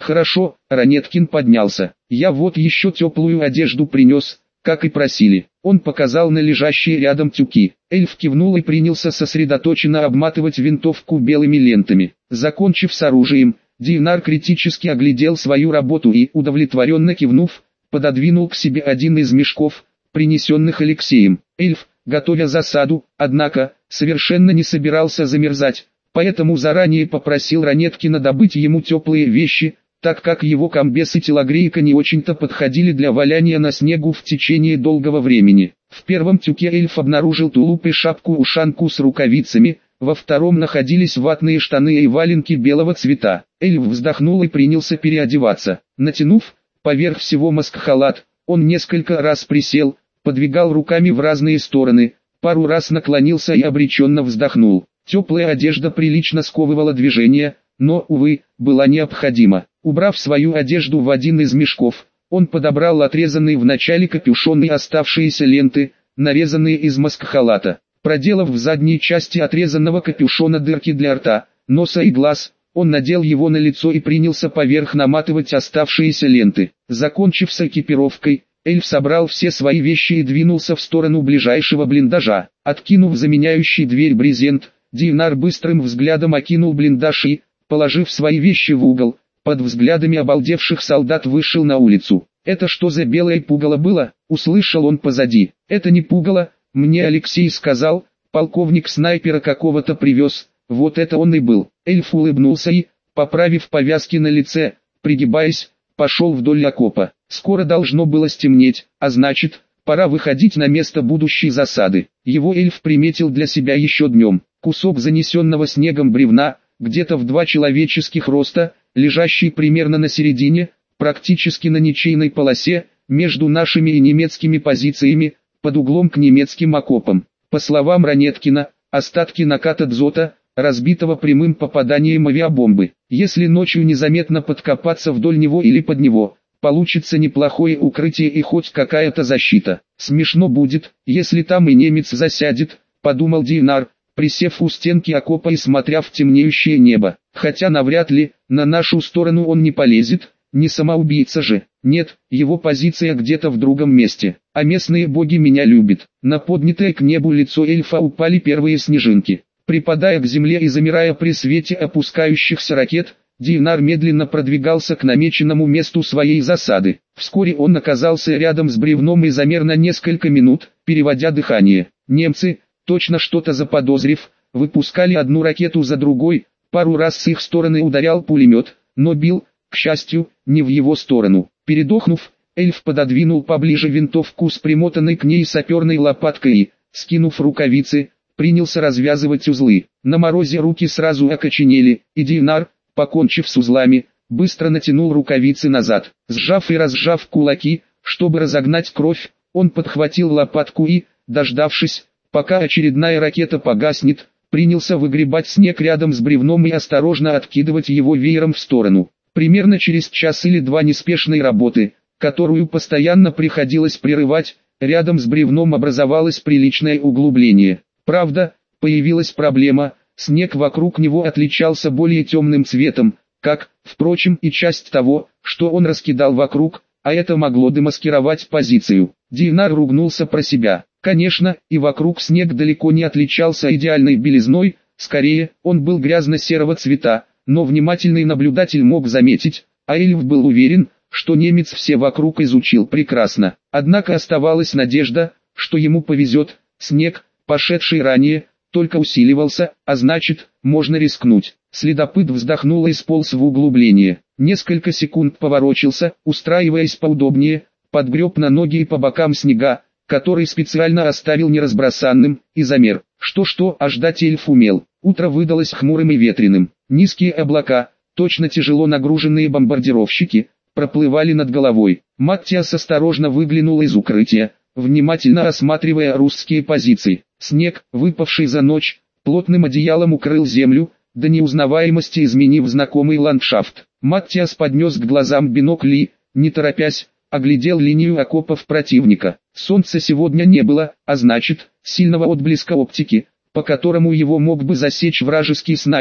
Хорошо, Ранеткин поднялся. Я вот еще теплую одежду принес, как и просили. Он показал на лежащие рядом тюки. Эльф кивнул и принялся сосредоточенно обматывать винтовку белыми лентами. Закончив с оружием, Динар критически оглядел свою работу и, удовлетворенно кивнув, пододвинул к себе один из мешков, принесенных Алексеем. Эльф, готовя засаду, однако, совершенно не собирался замерзать, поэтому заранее попросил Ранеткина добыть ему теплые вещи, так как его комбез и телогрейка не очень-то подходили для валяния на снегу в течение долгого времени. В первом тюке эльф обнаружил тулуп и шапку-ушанку с рукавицами, во втором находились ватные штаны и валенки белого цвета. Эльф вздохнул и принялся переодеваться. Натянув поверх всего маскхалат, он несколько раз присел, подвигал руками в разные стороны, пару раз наклонился и обреченно вздохнул. Теплая одежда прилично сковывала движение, но, увы, была необходима. Убрав свою одежду в один из мешков, он подобрал отрезанные в начале капюшон и оставшиеся ленты, нарезанные из маскхалата. Проделав в задней части отрезанного капюшона дырки для рта, носа и глаз, он надел его на лицо и принялся поверх наматывать оставшиеся ленты. Закончив с экипировкой, эльф собрал все свои вещи и двинулся в сторону ближайшего блиндажа. Откинув заменяющий дверь брезент, Динар быстрым взглядом окинул блиндаж и, положив свои вещи в угол, под взглядами обалдевших солдат вышел на улицу. «Это что за белое пугало было?» — услышал он позади. «Это не пугало, мне Алексей сказал, полковник снайпера какого-то привез, вот это он и был». Эльф улыбнулся и, поправив повязки на лице, пригибаясь, пошел вдоль окопа. Скоро должно было стемнеть, а значит, пора выходить на место будущей засады. Его эльф приметил для себя еще днем. Кусок занесенного снегом бревна, где-то в 2 человеческих роста, лежащий примерно на середине, практически на ничейной полосе, между нашими и немецкими позициями, под углом к немецким окопам. По словам Ранеткина, остатки наката дзота, разбитого прямым попаданием авиабомбы. Если ночью незаметно подкопаться вдоль него или под него, получится неплохое укрытие и хоть какая-то защита. Смешно будет, если там и немец засядет, подумал Динар, присев у стенки окопа и смотря в темнеющее небо. Хотя навряд ли, на нашу сторону он не полезет, не самоубийца же. Нет, его позиция где-то в другом месте. А местные боги меня любят. На поднятое к небу лицо эльфа упали первые снежинки. Припадая к земле и замирая при свете опускающихся ракет, Динар медленно продвигался к намеченному месту своей засады. Вскоре он оказался рядом с бревном и замер на несколько минут, переводя дыхание. Немцы, точно что-то заподозрив, выпускали одну ракету за другой, пару раз с их стороны ударял пулемет, но бил, к счастью, не в его сторону. Передохнув, эльф пододвинул поближе винтовку с примотанной к ней саперной лопаткой и, скинув рукавицы, принялся развязывать узлы. На морозе руки сразу окоченели, и Динар, покончив с узлами, быстро натянул рукавицы назад. Сжав и разжав кулаки, чтобы разогнать кровь, он подхватил лопатку и, дождавшись, пока очередная ракета погаснет, принялся выгребать снег рядом с бревном и осторожно откидывать его веером в сторону. Примерно через час или два неспешной работы, которую постоянно приходилось прерывать, рядом с бревном образовалось приличное углубление. Правда, появилась проблема, снег вокруг него отличался более темным цветом, как, впрочем, и часть того, что он раскидал вокруг, а это могло демаскировать позицию. Динар ругнулся про себя. Конечно, и вокруг снег далеко не отличался идеальной белизной, скорее, он был грязно-серого цвета, но внимательный наблюдатель мог заметить, а эльф был уверен, что немец все вокруг изучил прекрасно. Однако оставалась надежда, что ему повезет, снег, пошедший ранее, только усиливался, а значит, можно рискнуть. Следопыт вздохнул и сполз в углубление. Несколько секунд поворочился, устраиваясь поудобнее, подгреб на ноги и по бокам снега, который специально оставил неразбросанным, и замер. Что-что, а ждать эльф умел. Утро выдалось хмурым и ветреным. Низкие облака, точно тяжело нагруженные бомбардировщики, проплывали над головой. Маттиас осторожно выглянул из укрытия, внимательно осматривая русские позиции. Снег, выпавший за ночь, плотным одеялом укрыл землю, до неузнаваемости изменив знакомый ландшафт. Маттиас поднес к глазам бинокль и, не торопясь, оглядел линию окопов противника. Солнца сегодня не было, а значит, сильного отблеска оптики, по которому его мог бы засечь вражеский снайпер,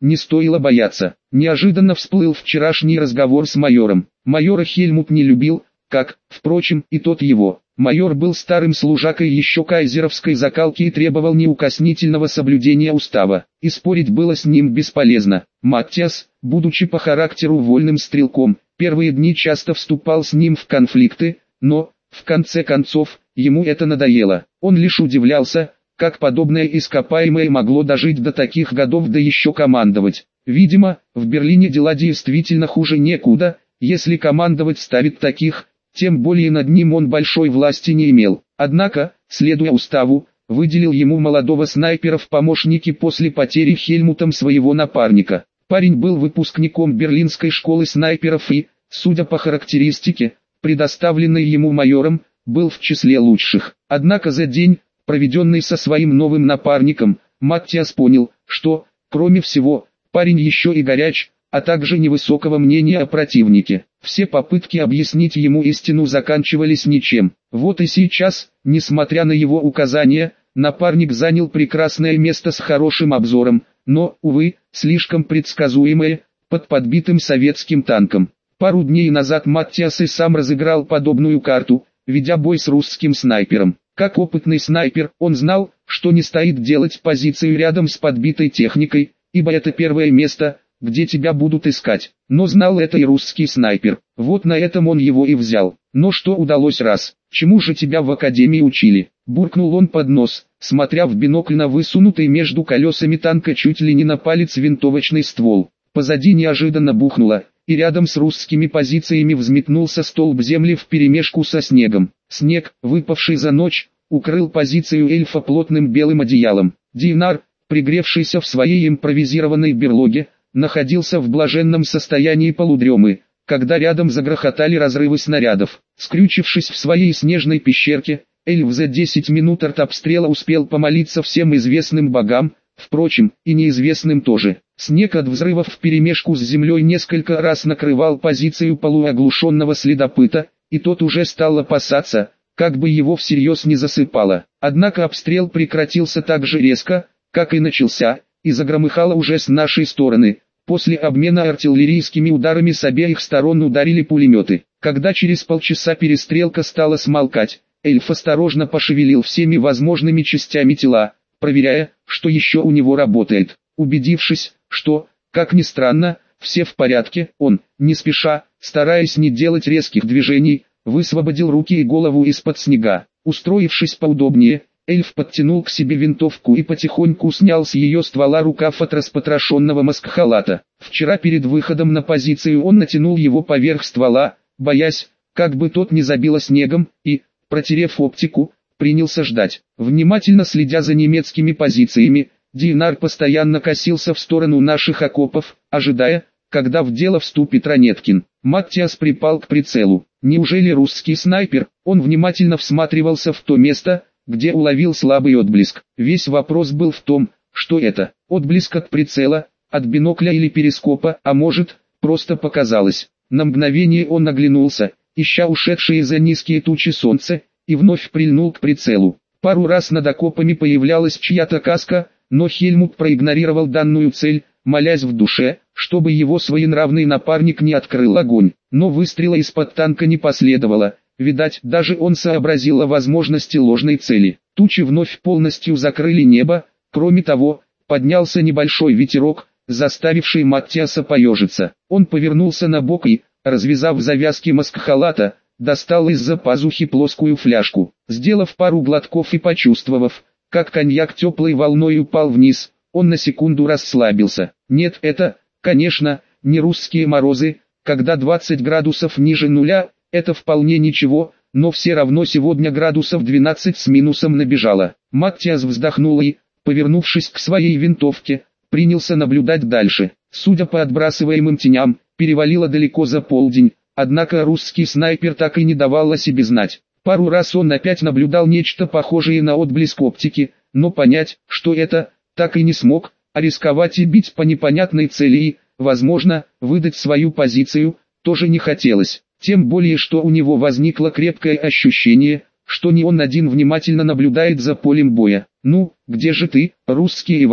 не стоило бояться. Неожиданно всплыл вчерашний разговор с майором. Майора Хельмут не любил, как, впрочем, и тот его. Майор был старым служакой еще кайзеровской закалки и требовал неукоснительного соблюдения устава, и спорить было с ним бесполезно. Маттиас, будучи по характеру вольным стрелком, первые дни часто вступал с ним в конфликты, но, в конце концов, ему это надоело. Он лишь удивлялся, как подобное ископаемое могло дожить до таких годов да еще командовать. Видимо, в Берлине дела действительно хуже некуда, если командовать ставит таких, тем более над ним он большой власти не имел. Однако, следуя уставу, выделил ему молодого снайпера в помощники после потери Хельмутом своего напарника. Парень был выпускником Берлинской школы снайперов и, судя по характеристике, предоставленной ему майором, был в числе лучших. Однако за день, проведенный со своим новым напарником, Маттиас понял, что, кроме всего, парень еще и горяч, а также невысокого мнения о противнике. Все попытки объяснить ему истину заканчивались ничем. Вот и сейчас, несмотря на его указания, напарник занял прекрасное место с хорошим обзором, но, увы, слишком предсказуемое, под подбитым советским танком. Пару дней назад Маттиас и сам разыграл подобную карту, ведя бой с русским снайпером. Как опытный снайпер, он знал, что не стоит делать позицию рядом с подбитой техникой, ибо это первое место, где тебя будут искать. Но знал это и русский снайпер. Вот на этом он его и взял. Но что удалось раз? Чему же тебя в академии учили? Буркнул он под нос, смотря в бинокль на высунутый между колесами танка чуть ли не на палец винтовочный ствол. Позади неожиданно бухнуло, и рядом с русскими позициями взметнулся столб земли вперемешку со снегом. Снег, выпавший за ночь, укрыл позицию эльфа плотным белым одеялом. Динар, пригревшийся в своей импровизированной берлоге, находился в блаженном состоянии полудремы, когда рядом загрохотали разрывы снарядов. Скрючившись в своей снежной пещерке, эльф за 10 минут от обстрела успел помолиться всем известным богам, впрочем, и неизвестным тоже. Снег от взрывов вперемешку с землей несколько раз накрывал позицию полуоглушенного следопыта, и тот уже стал опасаться, как бы его всерьез не засыпало. Однако обстрел прекратился так же резко, как и начался, и загромыхало уже с нашей стороны. После обмена артиллерийскими ударами с обеих сторон ударили пулеметы. Когда через полчаса перестрелка стала смолкать, эльф осторожно пошевелил всеми возможными частями тела, проверяя, что еще у него работает. Убедившись, что, как ни странно, все в порядке, он, не спеша, стараясь не делать резких движений, высвободил руки и голову из-под снега. Устроившись поудобнее, эльф подтянул к себе винтовку и потихоньку снял с ее ствола рукав от распотрошенного маскхалата. Вчера перед выходом на позицию он натянул его поверх ствола, боясь, как бы тот не забило снегом, и, протерев оптику, принялся ждать. Внимательно следя за немецкими позициями, Динар постоянно косился в сторону наших окопов, ожидая, когда в дело вступит Ранеткин. Маттиас припал к прицелу. Неужели русский снайпер? Он внимательно всматривался в то место, где уловил слабый отблеск. Весь вопрос был в том, что это, отблеск от прицела, от бинокля или перископа, а может, просто показалось. На мгновение он оглянулся, ища ушедшие за низкие тучи солнце, и вновь прильнул к прицелу. Пару раз над окопами появлялась чья-то каска, но Хельмут проигнорировал данную цель, молясь в душе, чтобы его своенравный напарник не открыл огонь. Но выстрела из-под танка не последовало. Видать, даже он сообразил о возможности ложной цели. Тучи вновь полностью закрыли небо, кроме того, поднялся небольшой ветерок, заставивший Маттиаса поежиться. Он повернулся на бок и, развязав завязки маскхалата, достал из-за пазухи плоскую фляжку. Сделав пару глотков и почувствовав, как коньяк теплой волной упал вниз, он на секунду расслабился. Нет, это, конечно, не русские морозы, когда 20 градусов ниже нуля. Это вполне ничего, но все равно сегодня градусов 12 с минусом набежало. Маттиас вздохнул и, повернувшись к своей винтовке, принялся наблюдать дальше. Судя по отбрасываемым теням, перевалило далеко за полдень, однако русский снайпер так и не давал о себе знать. Пару раз он опять наблюдал нечто похожее на отблеск оптики, но понять, что это, так и не смог, а рисковать и бить по непонятной цели и, возможно, выдать свою позицию, тоже не хотелось. Тем более, что у него возникло крепкое ощущение, что не он один внимательно наблюдает за полем боя. «Ну, где же ты, русский Иван?»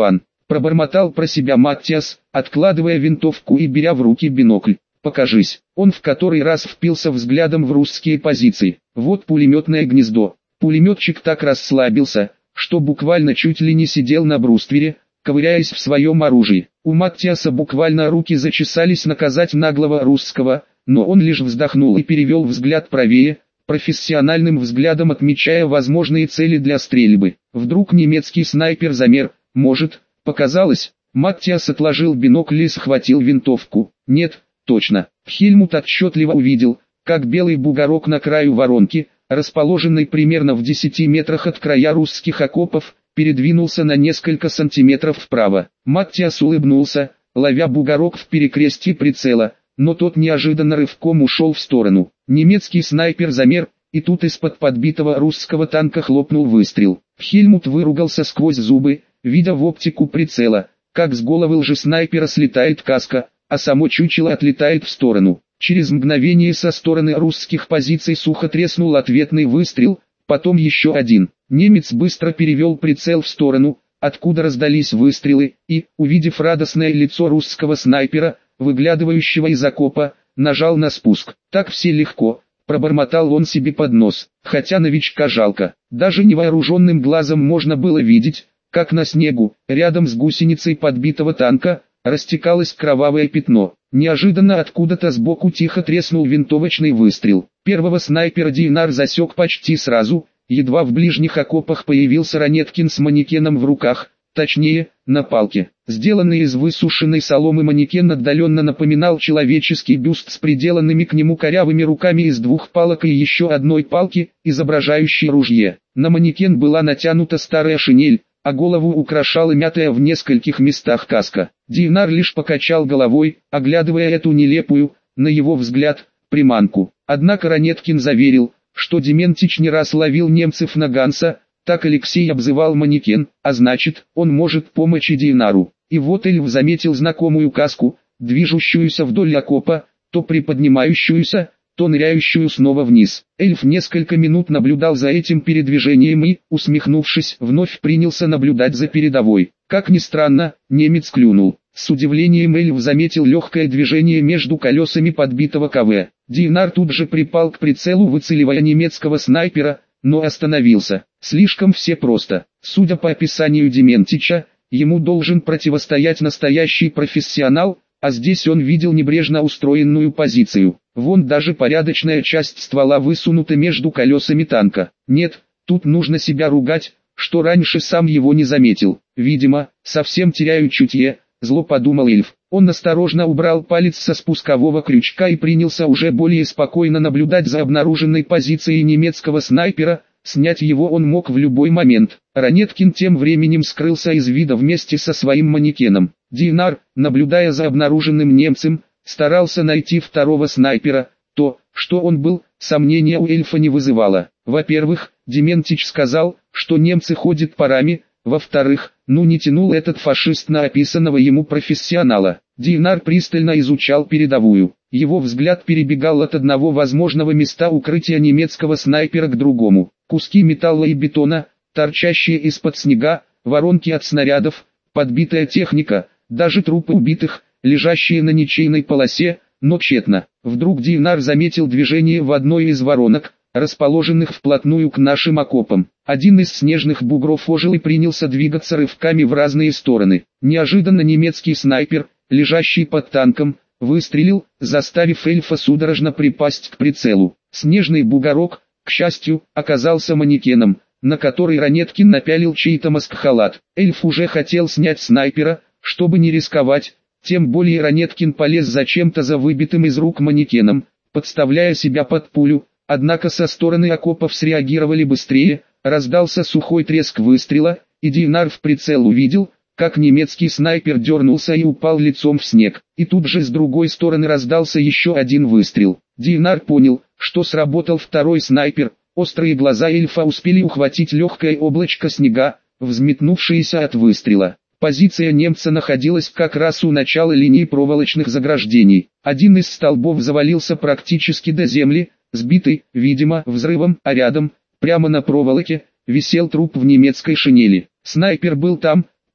пробормотал про себя Маттиас, откладывая винтовку и беря в руки бинокль. «Покажись». Он в который раз впился взглядом в русские позиции. Вот пулеметное гнездо. Пулеметчик так расслабился, что буквально чуть ли не сидел на бруствере, ковыряясь в своем оружии. У Маттиаса буквально руки зачесались наказать наглого русского, но он лишь вздохнул и перевел взгляд правее, профессиональным взглядом отмечая возможные цели для стрельбы. Вдруг немецкий снайпер замер, может, показалось. Маттиас отложил бинокль и схватил винтовку. Нет, точно. Хельмут отчетливо увидел, как белый бугорок на краю воронки, расположенной примерно в 10 метрах от края русских окопов, передвинулся на несколько сантиметров вправо. Маттиас улыбнулся, ловя бугорок в перекрестье прицела, но тот неожиданно рывком ушел в сторону. Немецкий снайпер замер, и тут из-под подбитого русского танка хлопнул выстрел. Хельмут выругался сквозь зубы, видя в оптику прицела, как с головы лжеснайпера слетает каска, а само чучело отлетает в сторону. Через мгновение со стороны русских позиций сухо треснул ответный выстрел, потом еще один. Немец быстро перевел прицел в сторону, откуда раздались выстрелы, и, увидев радостное лицо русского снайпера, выглядывающего из окопа, нажал на спуск. «Так все легко», — пробормотал он себе под нос, хотя новичка жалко. Даже невооруженным глазом можно было видеть, как на снегу, рядом с гусеницей подбитого танка, растекалось кровавое пятно. Неожиданно откуда-то сбоку тихо треснул винтовочный выстрел. Первого снайпера Дейнар засек почти сразу, едва в ближних окопах появился Ранеткин с манекеном в руках, точнее, на палке. Сделанный из высушенной соломы манекен отдаленно напоминал человеческий бюст с приделанными к нему корявыми руками из двух палок и еще одной палки, изображающей ружье. На манекен была натянута старая шинель, а голову украшала мятая в нескольких местах каска. Дейнар лишь покачал головой, оглядывая эту нелепую, на его взгляд, приманку. Однако Ранеткин заверил, что Дементич не раз ловил немцев на Ганса, так Алексей обзывал манекен, а значит, он может помочь и Дейнару. И вот Эльф заметил знакомую каску, движущуюся вдоль окопа, то приподнимающуюся, то ныряющую снова вниз. Эльф несколько минут наблюдал за этим передвижением и, усмехнувшись, вновь принялся наблюдать за передовой. Как ни странно, немец клюнул. С удивлением Эльф заметил легкое движение между колесами подбитого КВ. Дейнар тут же припал к прицелу, выцеливая немецкого снайпера, но остановился. Слишком все просто. Судя по описанию Дементича, ему должен противостоять настоящий профессионал, а здесь он видел небрежно устроенную позицию. Вон даже порядочная часть ствола высунута между колесами танка. Нет, тут нужно себя ругать, что раньше сам его не заметил. Видимо, совсем теряю чутье, зло подумал Эльф. Он осторожно убрал палец со спускового крючка и принялся уже более спокойно наблюдать за обнаруженной позицией немецкого снайпера. Снять его он мог в любой момент. Ранеткин тем временем скрылся из вида вместе со своим манекеном. Дейнар, наблюдая за обнаруженным немцем, старался найти второго снайпера. То, что он был, сомнения у эльфа не вызывало. Во-первых, Дементич сказал, что немцы ходят парами. Во-вторых, не тянул этот фашист на описанного ему профессионала. Дейнар пристально изучал передовую. Его взгляд перебегал от одного возможного места укрытия немецкого снайпера к другому. Куски металла и бетона, торчащие из-под снега, воронки от снарядов, подбитая техника, даже трупы убитых, лежащие на ничейной полосе, но тщетно. Вдруг Дейнар заметил движение в одной из воронок, расположенных вплотную к нашим окопам. Один из снежных бугров ожил и принялся двигаться рывками в разные стороны. Неожиданно немецкий снайпер, лежащий под танком, выстрелил, заставив эльфа судорожно припасть к прицелу. Снежный бугорок, к счастью, оказался манекеном, на который Ранеткин напялил чей-то маскхалат. Эльф уже хотел снять снайпера, чтобы не рисковать, тем более Ранеткин полез зачем-то за выбитым из рук манекеном, подставляя себя под пулю. Однако со стороны окопов среагировали быстрее, раздался сухой треск выстрела, и Дейнар в прицел увидел, как немецкий снайпер дернулся и упал лицом в снег. И тут же с другой стороны раздался еще один выстрел. Дейнар понял, что сработал второй снайпер. Острые глаза эльфа успели ухватить легкое облачко снега, взметнувшееся от выстрела. Позиция немца находилась как раз у начала линии проволочных заграждений. Один из столбов завалился практически до земли, сбитый, видимо, взрывом, а рядом, прямо на проволоке, висел труп в немецкой шинели. Снайпер был там,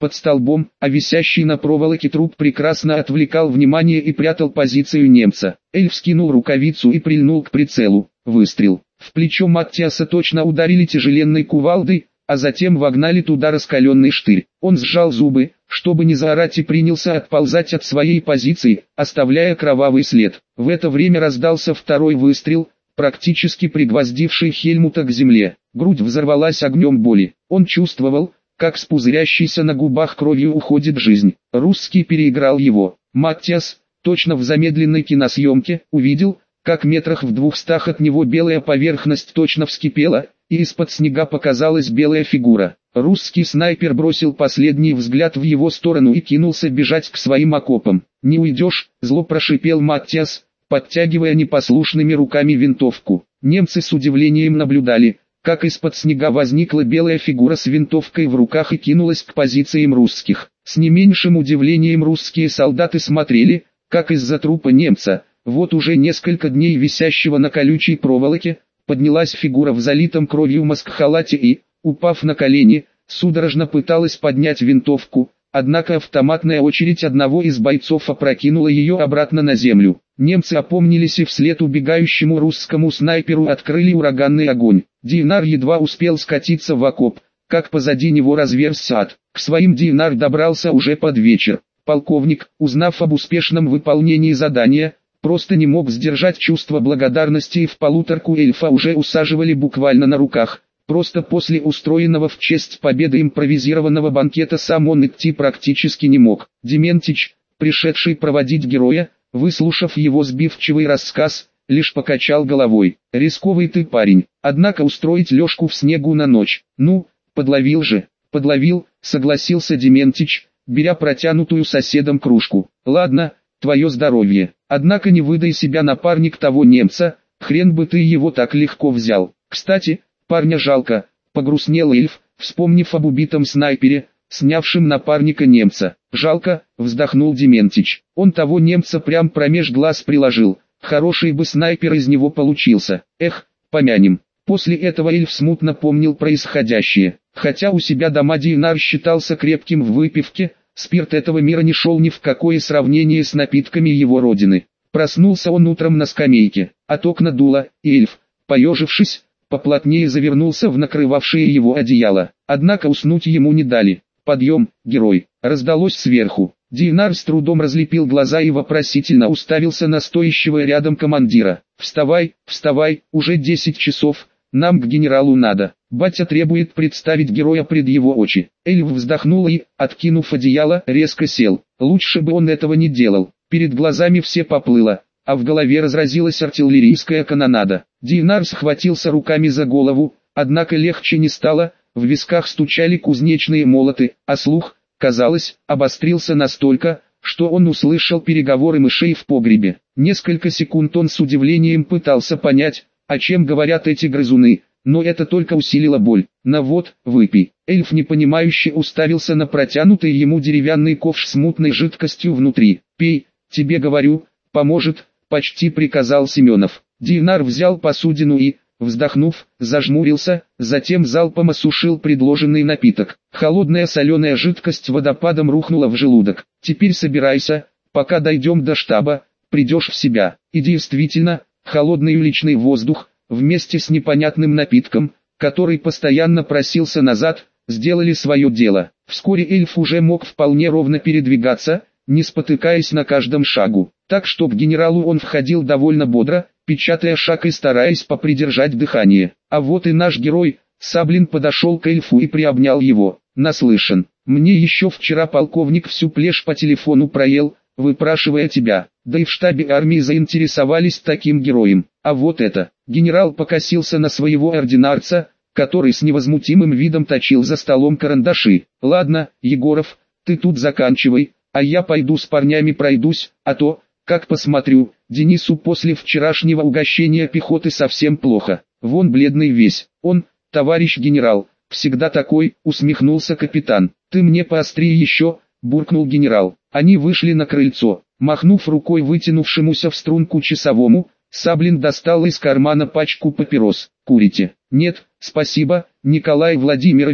под столбом, а висящий на проволоке труп прекрасно отвлекал внимание и прятал позицию немца. Эльф скинул рукавицу и прильнул к прицелу. Выстрел. В плечо Маттиаса точно ударили тяжеленной кувалдой, а затем вогнали туда раскаленный штырь. Он сжал зубы, чтобы не заорать, и принялся отползать от своей позиции, оставляя кровавый след. В это время раздался второй выстрел, практически пригвоздивший Хельмута к земле. Грудь взорвалась огнем боли. Он чувствовал, как с пузырящейся на губах кровью уходит жизнь. Русский переиграл его. Маттиас, точно в замедленной киносъемке, увидел, как метрах в 200 от него белая поверхность точно вскипела, и из-под снега показалась белая фигура. Русский снайпер бросил последний взгляд в его сторону и кинулся бежать к своим окопам. «Не уйдешь», — зло прошипел Маттиас, подтягивая непослушными руками винтовку. Немцы с удивлением наблюдали, как из-под снега возникла белая фигура с винтовкой в руках и кинулась к позициям русских. С не меньшим удивлением русские солдаты смотрели, как из-за трупа немца, вот уже несколько дней висящего на колючей проволоке, поднялась фигура в залитом кровью маскхалате и, упав на колени, судорожно пыталась поднять винтовку, однако автоматная очередь одного из бойцов опрокинула ее обратно на землю. Немцы опомнились и вслед убегающему русскому снайперу открыли ураганный огонь. Динар едва успел скатиться в окоп, как позади него разверзся ад. К своим Динар добрался уже под вечер. Полковник, узнав об успешном выполнении задания, просто не мог сдержать чувство благодарности, и в полуторку эльфа уже усаживали буквально на руках. Просто после устроенного в честь победы импровизированного банкета сам он идти практически не мог. Дементич, пришедший проводить героя, выслушав его сбивчивый рассказ, лишь покачал головой. «Рисковый ты парень, однако устроить лёжку в снегу на ночь. Ну, подловил же». «Подловил», согласился Дементич, беря протянутую соседом кружку. «Ладно, твое здоровье. Однако не выдай себя, напарник того немца, хрен бы ты его так легко взял. Кстати, парня жалко», погрустнел эльф, вспомнив об убитом снайпере, снявшим напарника немца. «Жалко», вздохнул Дементич. «Он того немца прям промеж глаз приложил. Хороший бы снайпер из него получился. Эх, помянем». После этого эльф смутно помнил происходящее. Хотя у себя дома Динар считался крепким в выпивке, спирт этого мира не шел ни в какое сравнение с напитками его родины. Проснулся он утром на скамейке, от окна дуло, и эльф, поежившись, поплотнее завернулся в накрывавшее его одеяло. Однако уснуть ему не дали. «Подъем, герой!» раздалось сверху. Динар с трудом разлепил глаза и вопросительно уставился на стоящего рядом командира. «Вставай, вставай, уже 10 часов, нам к генералу надо. Батя требует представить героя пред его очи». Эльф вздохнул и, откинув одеяло, резко сел. Лучше бы он этого не делал. Перед глазами все поплыло, а в голове разразилась артиллерийская канонада. Динар схватился руками за голову, однако легче не стало, в висках стучали кузнечные молоты, а слух, казалось, обострился настолько, что он услышал переговоры мышей в погребе. Несколько секунд он с удивлением пытался понять, о чем говорят эти грызуны, но это только усилило боль. «На вот, выпей». Эльф непонимающе уставился на протянутый ему деревянный ковш с мутной жидкостью внутри. «Пей, тебе говорю, поможет», почти приказал Семенов. Динар взял посудину и, вздохнув, зажмурился, затем залпом осушил предложенный напиток. Холодная соленая жидкость водопадом рухнула в желудок. «Теперь собирайся, пока дойдем до штаба, придешь в себя». И действительно, холодный уличный воздух, вместе с непонятным напитком, который постоянно просился назад, сделали свое дело. Вскоре эльф уже мог вполне ровно передвигаться, не спотыкаясь на каждом шагу. Так что к генералу он входил довольно бодро, печатая шаг и стараясь попридержать дыхание. А вот и наш герой. Саблин подошел к эльфу и приобнял его. «Наслышан. Мне еще вчера полковник всю плешь по телефону проел, выпрашивая тебя. Да и в штабе армии заинтересовались таким героем. А вот это». Генерал покосился на своего ординарца, который с невозмутимым видом точил за столом карандаши. «Ладно, Егоров, ты тут заканчивай, а я пойду с парнями пройдусь, а то, как посмотрю, Денису после вчерашнего угощения пехоты совсем плохо. Вон бледный весь. Он, товарищ генерал, всегда такой», усмехнулся капитан. «Ты мне поостри еще», буркнул генерал. Они вышли на крыльцо. Махнув рукой вытянувшемуся в струнку часовому, Саблин достал из кармана пачку папирос. «Курите?» «Нет, спасибо, Николай Владимирович»,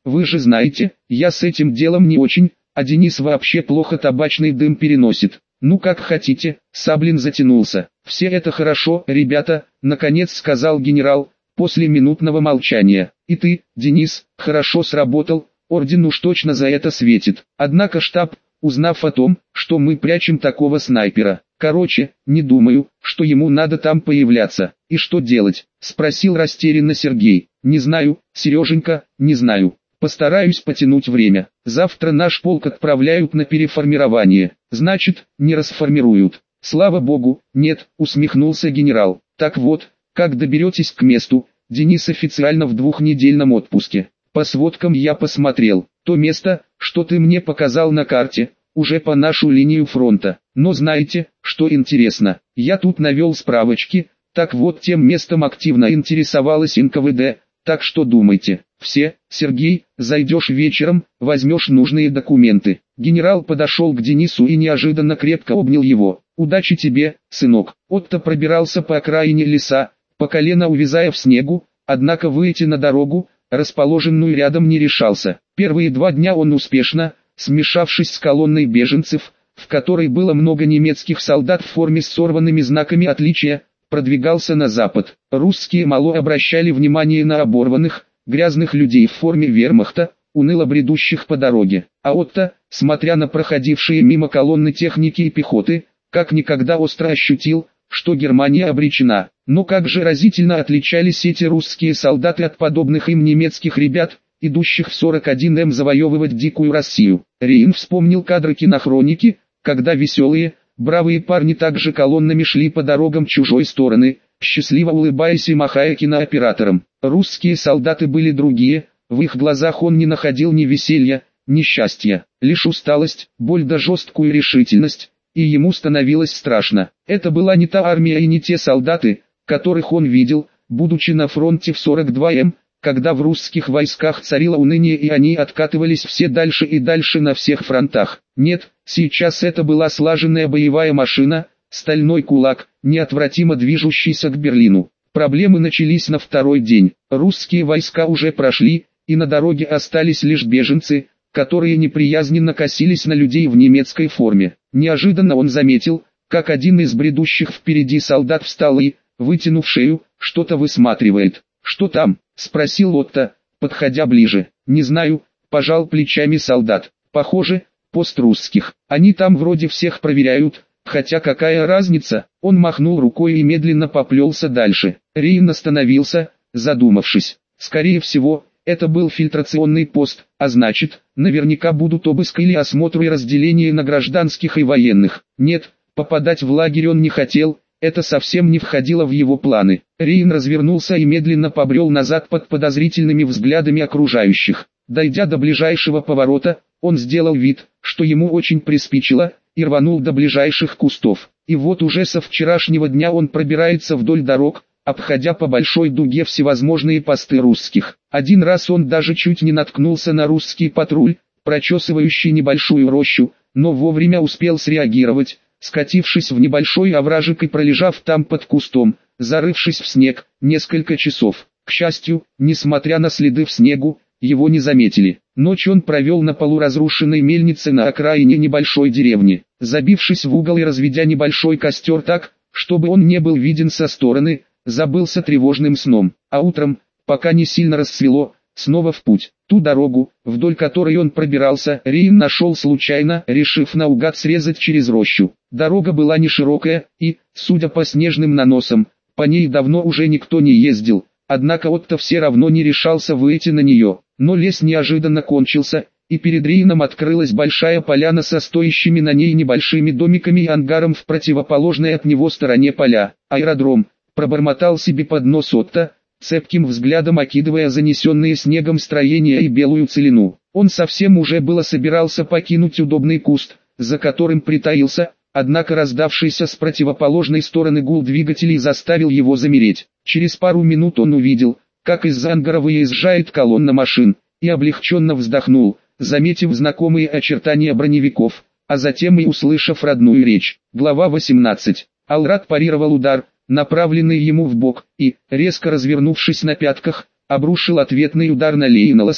вы же знаете, я с этим делом не очень, а Денис вообще плохо табачный дым переносит. Ну как хотите, Саблин затянулся. Все это хорошо, ребята, наконец сказал генерал, после минутного молчания. И ты, Денис, хорошо сработал, орден уж точно за это светит. Однако штаб, узнав о том, что мы прячем такого снайпера, короче, не думаю, что ему надо там появляться. И что делать? Спросил растерянно Сергей. Не знаю, Сереженька, не знаю. Постараюсь потянуть время. Завтра наш полк отправляют на переформирование. Значит, не расформируют. Слава богу, нет, усмехнулся генерал. Так вот, как доберетесь к месту, Денис официально в двухнедельном отпуске. По сводкам я посмотрел. То место, что ты мне показал на карте, уже по нашу линию фронта. Но знаете, что интересно? Я тут навел справочки. Так вот, тем местом активно интересовалась НКВД. Так что думайте, все, Сергей, зайдешь вечером, возьмешь нужные документы. Генерал подошел к Денису и неожиданно крепко обнял его. Удачи тебе, сынок. Отто пробирался по окраине леса, по колено увязая в снегу, однако выйти на дорогу, расположенную рядом, не решался. Первые 2 дня он успешно, смешавшись с колонной беженцев, в которой было много немецких солдат в форме с сорванными знаками отличия, продвигался на запад. Русские мало обращали внимание на оборванных, грязных людей в форме вермахта, уныло бредущих по дороге. А Отто, смотря на проходившие мимо колонны техники и пехоты, как никогда остро ощутил, что Германия обречена. Но как же разительно отличались эти русские солдаты от подобных им немецких ребят, идущих в 41М завоевывать дикую Россию. Рейн вспомнил кадры кинохроники, когда веселые, бравые парни также колоннами шли по дорогам чужой стороны, счастливо улыбаясь и махая кинооператорам. Русские солдаты были другие, в их глазах он не находил ни веселья, ни счастья, лишь усталость, боль да жесткую решительность, и ему становилось страшно. Это была не та армия и не те солдаты, которых он видел, будучи на фронте в 42М, когда в русских войсках царило уныние и они откатывались все дальше и дальше на всех фронтах. Нет, сейчас это была слаженная боевая машина, стальной кулак, неотвратимо движущийся к Берлину. Проблемы начались на 2-й день. Русские войска уже прошли, и на дороге остались лишь беженцы, которые неприязненно косились на людей в немецкой форме. Неожиданно он заметил, как один из бредущих впереди солдат встал и, вытянув шею, что-то высматривает. «Что там?» — спросил Отто, подходя ближе. «Не знаю», — пожал плечами солдат. «Похоже, пост русских. Они там вроде всех проверяют, хотя какая разница?» Он махнул рукой и медленно поплелся дальше. Рейн остановился, задумавшись. Скорее всего, это был фильтрационный пост, а значит, наверняка будут обыск или осмотр и разделение на гражданских и военных. Нет, попадать в лагерь он не хотел. Это совсем не входило в его планы. Рейн развернулся и медленно побрел назад под подозрительными взглядами окружающих. Дойдя до ближайшего поворота, он сделал вид, что ему очень приспичило, и рванул до ближайших кустов. И вот уже со вчерашнего дня он пробирается вдоль дорог, обходя по большой дуге всевозможные посты русских. Один раз он даже чуть не наткнулся на русский патруль, прочесывающий небольшую рощу, но вовремя успел среагировать, скатившись в небольшой овражек и пролежав там под кустом, зарывшись в снег, несколько часов. К счастью, несмотря на следы в снегу, его не заметили. Ночь он провел на полуразрушенной мельнице на окраине небольшой деревни, забившись в угол и разведя небольшой костер так, чтобы он не был виден со стороны, забылся тревожным сном. А утром, пока не сильно рассвело, снова в путь. Ту дорогу, вдоль которой он пробирался, Рейн нашел случайно, решив наугад срезать через рощу. Дорога была не широкая, и, судя по снежным наносам, по ней давно уже никто не ездил, однако Отто все равно не решался выйти на нее. Но лес неожиданно кончился, и перед Рейном открылась большая поляна со стоящими на ней небольшими домиками и ангаром в противоположной от него стороне поля. «Аэродром», пробормотал себе под нос Отто, цепким взглядом окидывая занесенные снегом строения и белую целину. Он совсем уже было собирался покинуть удобный куст, за которым притаился, однако раздавшийся с противоположной стороны гул двигателей заставил его замереть. Через пару минут он увидел, как из-за ангара выезжает колонна машин, и облегченно вздохнул, заметив знакомые очертания броневиков, а затем и услышав родную речь. Глава 18. Алрат парировал удар, направленный ему в бок, и, резко развернувшись на пятках, обрушил ответный удар на Лейнолоса,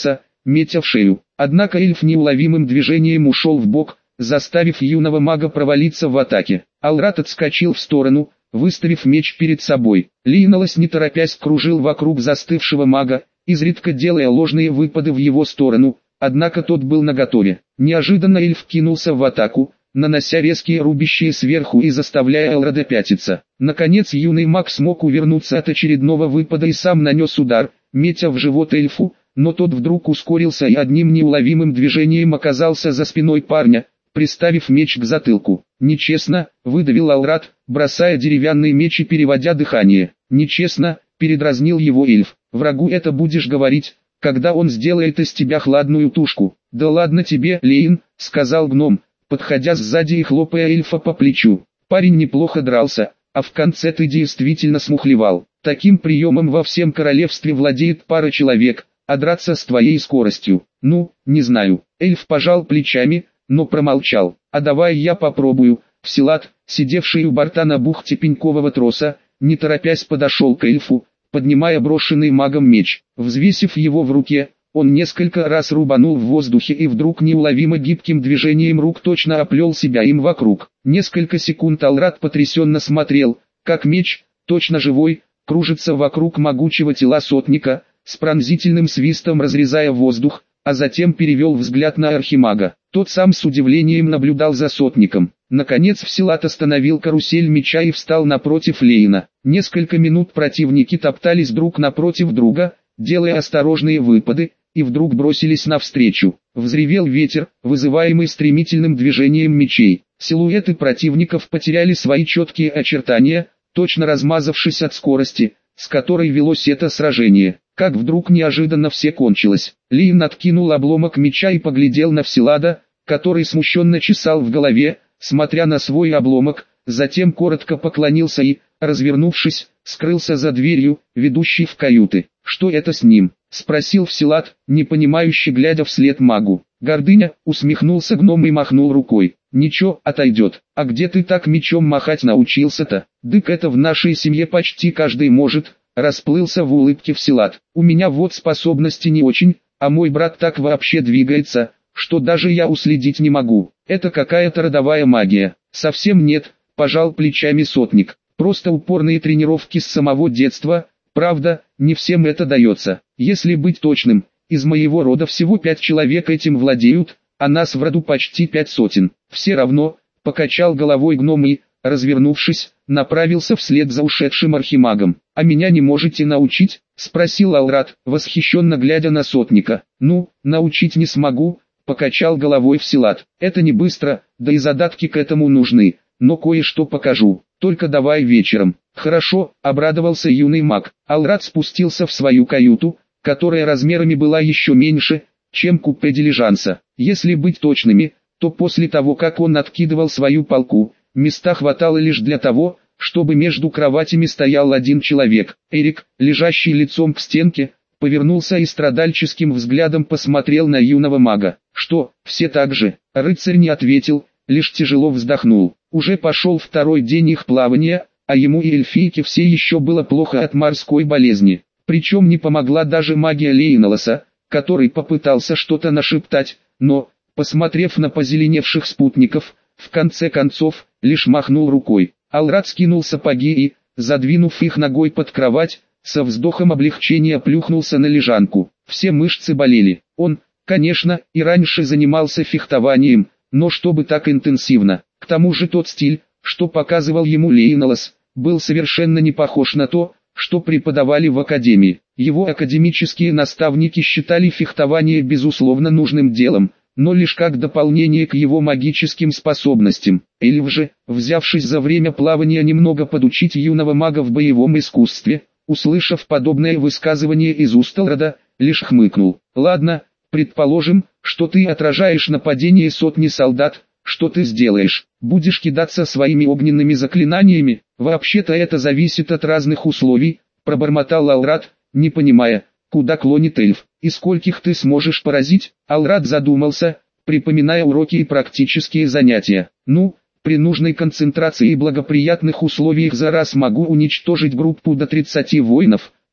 метя в шею. Однако эльф неуловимым движением ушел в бок, заставив юного мага провалиться в атаке. Алрат отскочил в сторону, выставив меч перед собой. Лейнолос не торопясь кружил вокруг застывшего мага, изредка делая ложные выпады в его сторону, однако тот был наготове. Неожиданно эльф кинулся в атаку, нанося резкие рубящие сверху и заставляя Элрода пятиться. Наконец юный маг смог увернуться от очередного выпада и сам нанес удар, метя в живот эльфу, но тот вдруг ускорился и одним неуловимым движением оказался за спиной парня, приставив меч к затылку. «Нечестно», — выдавил Алрат, бросая деревянный меч и переводя дыхание. «Нечестно», — передразнил его эльф. «Врагу это будешь говорить, когда он сделает из тебя хладную тушку». «Да ладно тебе, Лейн», — сказал гном, подходя сзади и хлопая эльфа по плечу. «Парень неплохо дрался, а в конце ты действительно смухлевал. Таким приемом во всем королевстве владеет пара человек, а драться с твоей скоростью, ну, не знаю». Эльф пожал плечами, но промолчал. «А давай я попробую». Всилат, сидевший у борта на бухте пенькового троса, не торопясь подошел к эльфу, поднимая брошенный магом меч. Взвесив его в руке, он несколько раз рубанул в воздухе и вдруг неуловимо гибким движением рук точно оплел себя им вокруг. Несколько секунд Алрат потрясенно смотрел, как меч, точно живой, кружится вокруг могучего тела сотника, с пронзительным свистом разрезая воздух, а затем перевел взгляд на архимага. Тот сам с удивлением наблюдал за сотником. Наконец Всилат остановил карусель меча и встал напротив Лейна. Несколько минут противники топтались друг напротив друга, делая осторожные выпады, и вдруг бросились навстречу. Взревел ветер, вызываемый стремительным движением мечей. Силуэты противников потеряли свои четкие очертания, точно размазавшись от скорости, с которой велось это сражение. Как вдруг неожиданно все кончилось. Лейн откинул обломок меча и поглядел на Всилада, который смущенно чесал в голове, смотря на свой обломок, затем коротко поклонился и, развернувшись, скрылся за дверью, ведущей в каюты. «Что это с ним?» — спросил Всилад, непонимающе глядя вслед магу. «Гордыня», — усмехнулся гном и махнул рукой. «Ничего, отойдет. А где ты так мечом махать научился-то?» «Дык это в нашей семье почти каждый может», — расплылся в улыбке Всилад. «У меня вот способности не очень, а мой брат так вообще двигается, что даже я уследить не могу. Это какая-то родовая магия». «Совсем нет», — пожал плечами сотник. «Просто упорные тренировки с самого детства. Правда, не всем это дается. Если быть точным, из моего рода всего 5 человек этим владеют, а нас в роду почти 500. Все равно», — покачал головой гном и, развернувшись, направился вслед за ушедшим архимагом. «А меня не можете научить?» — спросил Алрат, восхищенно глядя на сотника. «Ну, научить не смогу», — покачал головой Всилад. «Это не быстро, да и задатки к этому нужны, но кое-что покажу. Только давай вечером». «Хорошо», — обрадовался юный маг. Алрат спустился в свою каюту, которая размерами была еще меньше, чем купе дилижанса. Если быть точными, то после того как он откидывал свою полку, места хватало лишь для того, чтобы между кроватями стоял один человек. Эрик, лежащий лицом к стенке, повернулся и страдальческим взглядом посмотрел на юного мага. «Что, все так же?» Рыцарь не ответил, лишь тяжело вздохнул. Уже пошел второй день их плавания, а ему и эльфийке все еще было плохо от морской болезни. Причем не помогла даже магия Лейнолоса, который попытался что-то нашептать, но, посмотрев на позеленевших спутников, в конце концов, лишь махнул рукой. Алрат скинул сапоги и, задвинув их ногой под кровать, со вздохом облегчения плюхнулся на лежанку. Все мышцы болели. Он, конечно, и раньше занимался фехтованием, но чтобы так интенсивно. К тому же тот стиль, что показывал ему Лейнолос, был совершенно не похож на то, что преподавали в академии. Его академические наставники считали фехтование безусловно нужным делом, но лишь как дополнение к его магическим способностям. Эльф же, взявшись за время плавания немного подучить юного мага в боевом искусстве, услышав подобное высказывание из уст Элрода, лишь хмыкнул. «Ладно, предположим, что ты отражаешь нападение сотни солдат, что ты сделаешь? Будешь кидаться своими огненными заклинаниями? Вообще-то это зависит от разных условий», пробормотал Алрат, не понимая, куда клонит эльф. «И скольких ты сможешь поразить?» Алрат задумался, припоминая уроки и практические занятия. «Ну, при нужной концентрации и благоприятных условиях за раз могу уничтожить группу до 30 воинов»,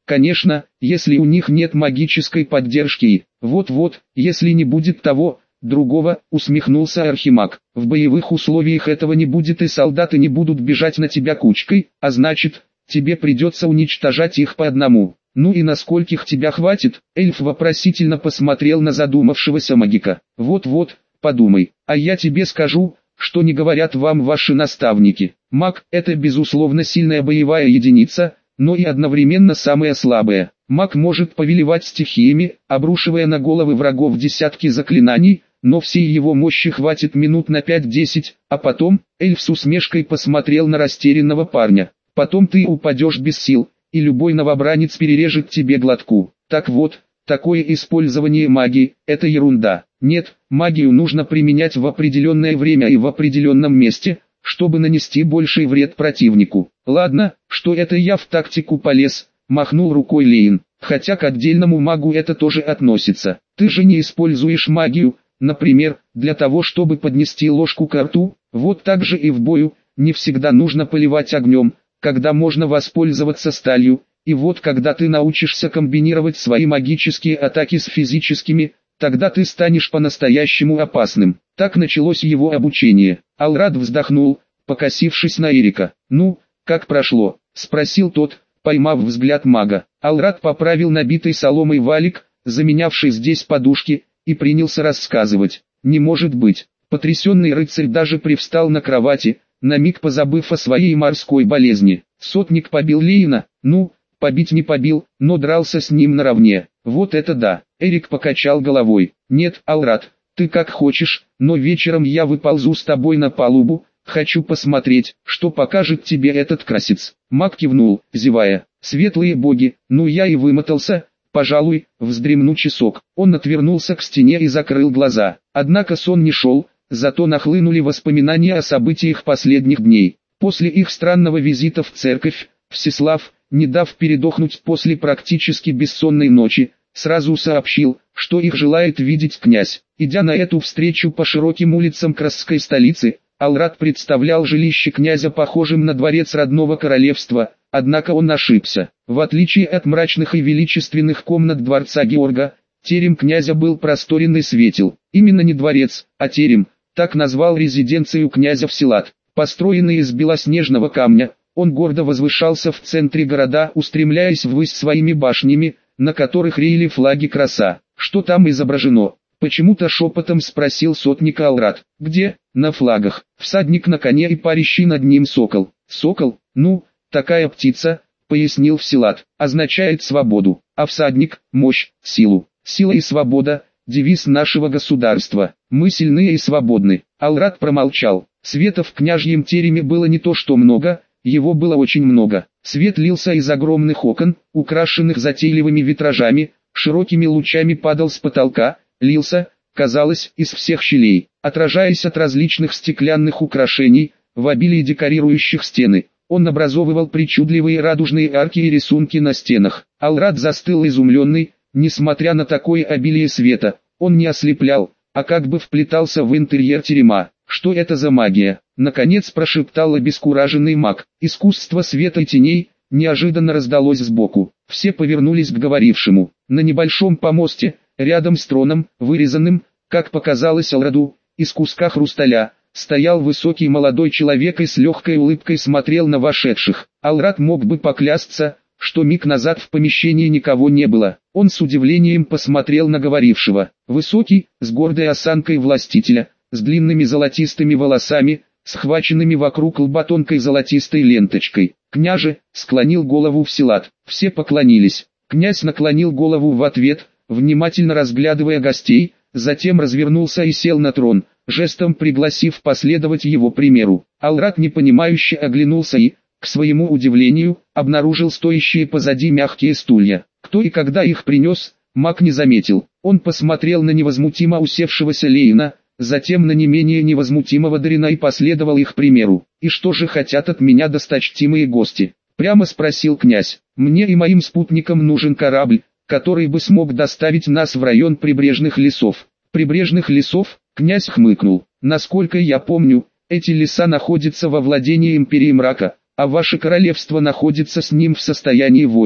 Конечно, если у них нет магической поддержки и, вот-вот, если не будет того, другого, усмехнулся Архимаг. В боевых условиях этого не будет и солдаты не будут бежать на тебя кучкой, а значит, тебе придется уничтожать их по одному. Ну и на скольких тебя хватит? Эльф вопросительно посмотрел на задумавшегося магика. Вот-вот, подумай, а я тебе скажу, что не говорят вам ваши наставники. Маг – это безусловно сильная боевая единица, но и одновременно самая слабая. Маг может повелевать стихиями, обрушивая на головы врагов десятки заклинаний, но всей его мощи хватит минут на 5-10, а потом, эльф с усмешкой посмотрел на растерянного парня. Потом ты упадешь без сил, и любой новобранец перережет тебе глотку. Так вот, такое использование магии – это ерунда. Нет, магию нужно применять в определенное время и в определенном месте, чтобы нанести больший вред противнику. Ладно, что это я в тактику полез, махнул рукой Лейн. Хотя к отдельному магу это тоже относится. Ты же не используешь магию, например, для того чтобы поднести ложку ко рту. Вот так же и в бою, не всегда нужно поливать огнем, когда можно воспользоваться сталью. И вот когда ты научишься комбинировать свои магические атаки с физическими, тогда ты станешь по-настоящему опасным. Так началось его обучение. Алрад вздохнул, покосившись на Эрика. «Ну, как прошло?» – спросил тот, поймав взгляд мага. Алрад поправил набитый соломой валик, заменявший здесь подушки, и принялся рассказывать. «Не может быть!» Потрясенный рыцарь даже привстал на кровати, на миг позабыв о своей морской болезни. Сотник побил Лейна, побить не побил, но дрался с ним наравне. Вот это да! Эрик покачал головой. Нет, Алрад, ты как хочешь, но вечером я выползу с тобой на палубу, хочу посмотреть, что покажет тебе этот красец. Маг кивнул, зевая. Светлые боги, я и вымотался, пожалуй, вздремну часок. Он отвернулся к стене и закрыл глаза. Однако сон не шел, зато нахлынули воспоминания о событиях последних дней. После их странного визита в церковь, Всеслав, не дав передохнуть после практически бессонной ночи, сразу сообщил, что их желает видеть князь. Идя на эту встречу по широким улицам Красской столицы, Алрад представлял жилище князя похожим на дворец родного королевства, однако он ошибся. В отличие от мрачных и величественных комнат дворца Георга, терем князя был просторен и светел. Именно не дворец, а терем, так назвал резиденцию князя Вселад. Построенный из белоснежного камня, он гордо возвышался в центре города, устремляясь ввысь своими башнями, на которых реяли флаги краса. Что там изображено? Почему-то шепотом спросил сотника Алрад. Где? На флагах. Всадник на коне и парящий над ним сокол. Сокол? Такая птица, пояснил Вселад, означает свободу. А всадник – мощь, силу. Сила и свобода – девиз нашего государства. Мы сильны и свободны. Алрад промолчал. Света в княжьем тереме было не то что много, его было очень много. Свет лился из огромных окон, украшенных затейливыми витражами, широкими лучами падал с потолка, лился, казалось, из всех щелей, отражаясь от различных стеклянных украшений, в обилии декорирующих стены. Он образовывал причудливые радужные арки и рисунки на стенах. Алрад застыл изумленный, несмотря на такое обилие света, он не ослеплял, а как бы вплетался в интерьер терема. Что это за магия? Наконец прошептал обескураженный маг. Искусство света и теней неожиданно раздалось сбоку. Все повернулись к говорившему. На небольшом помосте, рядом с троном, вырезанным, как показалось Алраду, из куска хрусталя, стоял высокий молодой человек и с легкой улыбкой смотрел на вошедших. Алрад мог бы поклясться, что миг назад в помещении никого не было. Он с удивлением посмотрел на говорившего. Высокий, с гордой осанкой властителя, с длинными золотистыми волосами, схваченными вокруг лба тонкой золотистой ленточкой. «Княже!» — склонил голову Вселад. Все поклонились. Князь наклонил голову в ответ, внимательно разглядывая гостей, затем развернулся и сел на трон, жестом пригласив последовать его примеру. Алрад непонимающе оглянулся и, к своему удивлению, обнаружил стоящие позади мягкие стулья. Кто и когда их принес, маг не заметил. Он посмотрел на невозмутимо усевшегося Лейна, затем на не менее невозмутимого Дарина и последовал их примеру. «И что же хотят от меня досточтимые гости?» — прямо спросил князь. «Мне и моим спутникам нужен корабль, который бы смог доставить нас в район прибрежных лесов». «Прибрежных лесов?» — князь хмыкнул. «Насколько я помню, эти леса находятся во владении Империи Мрака, а ваше королевство находится с ним в состоянии войны.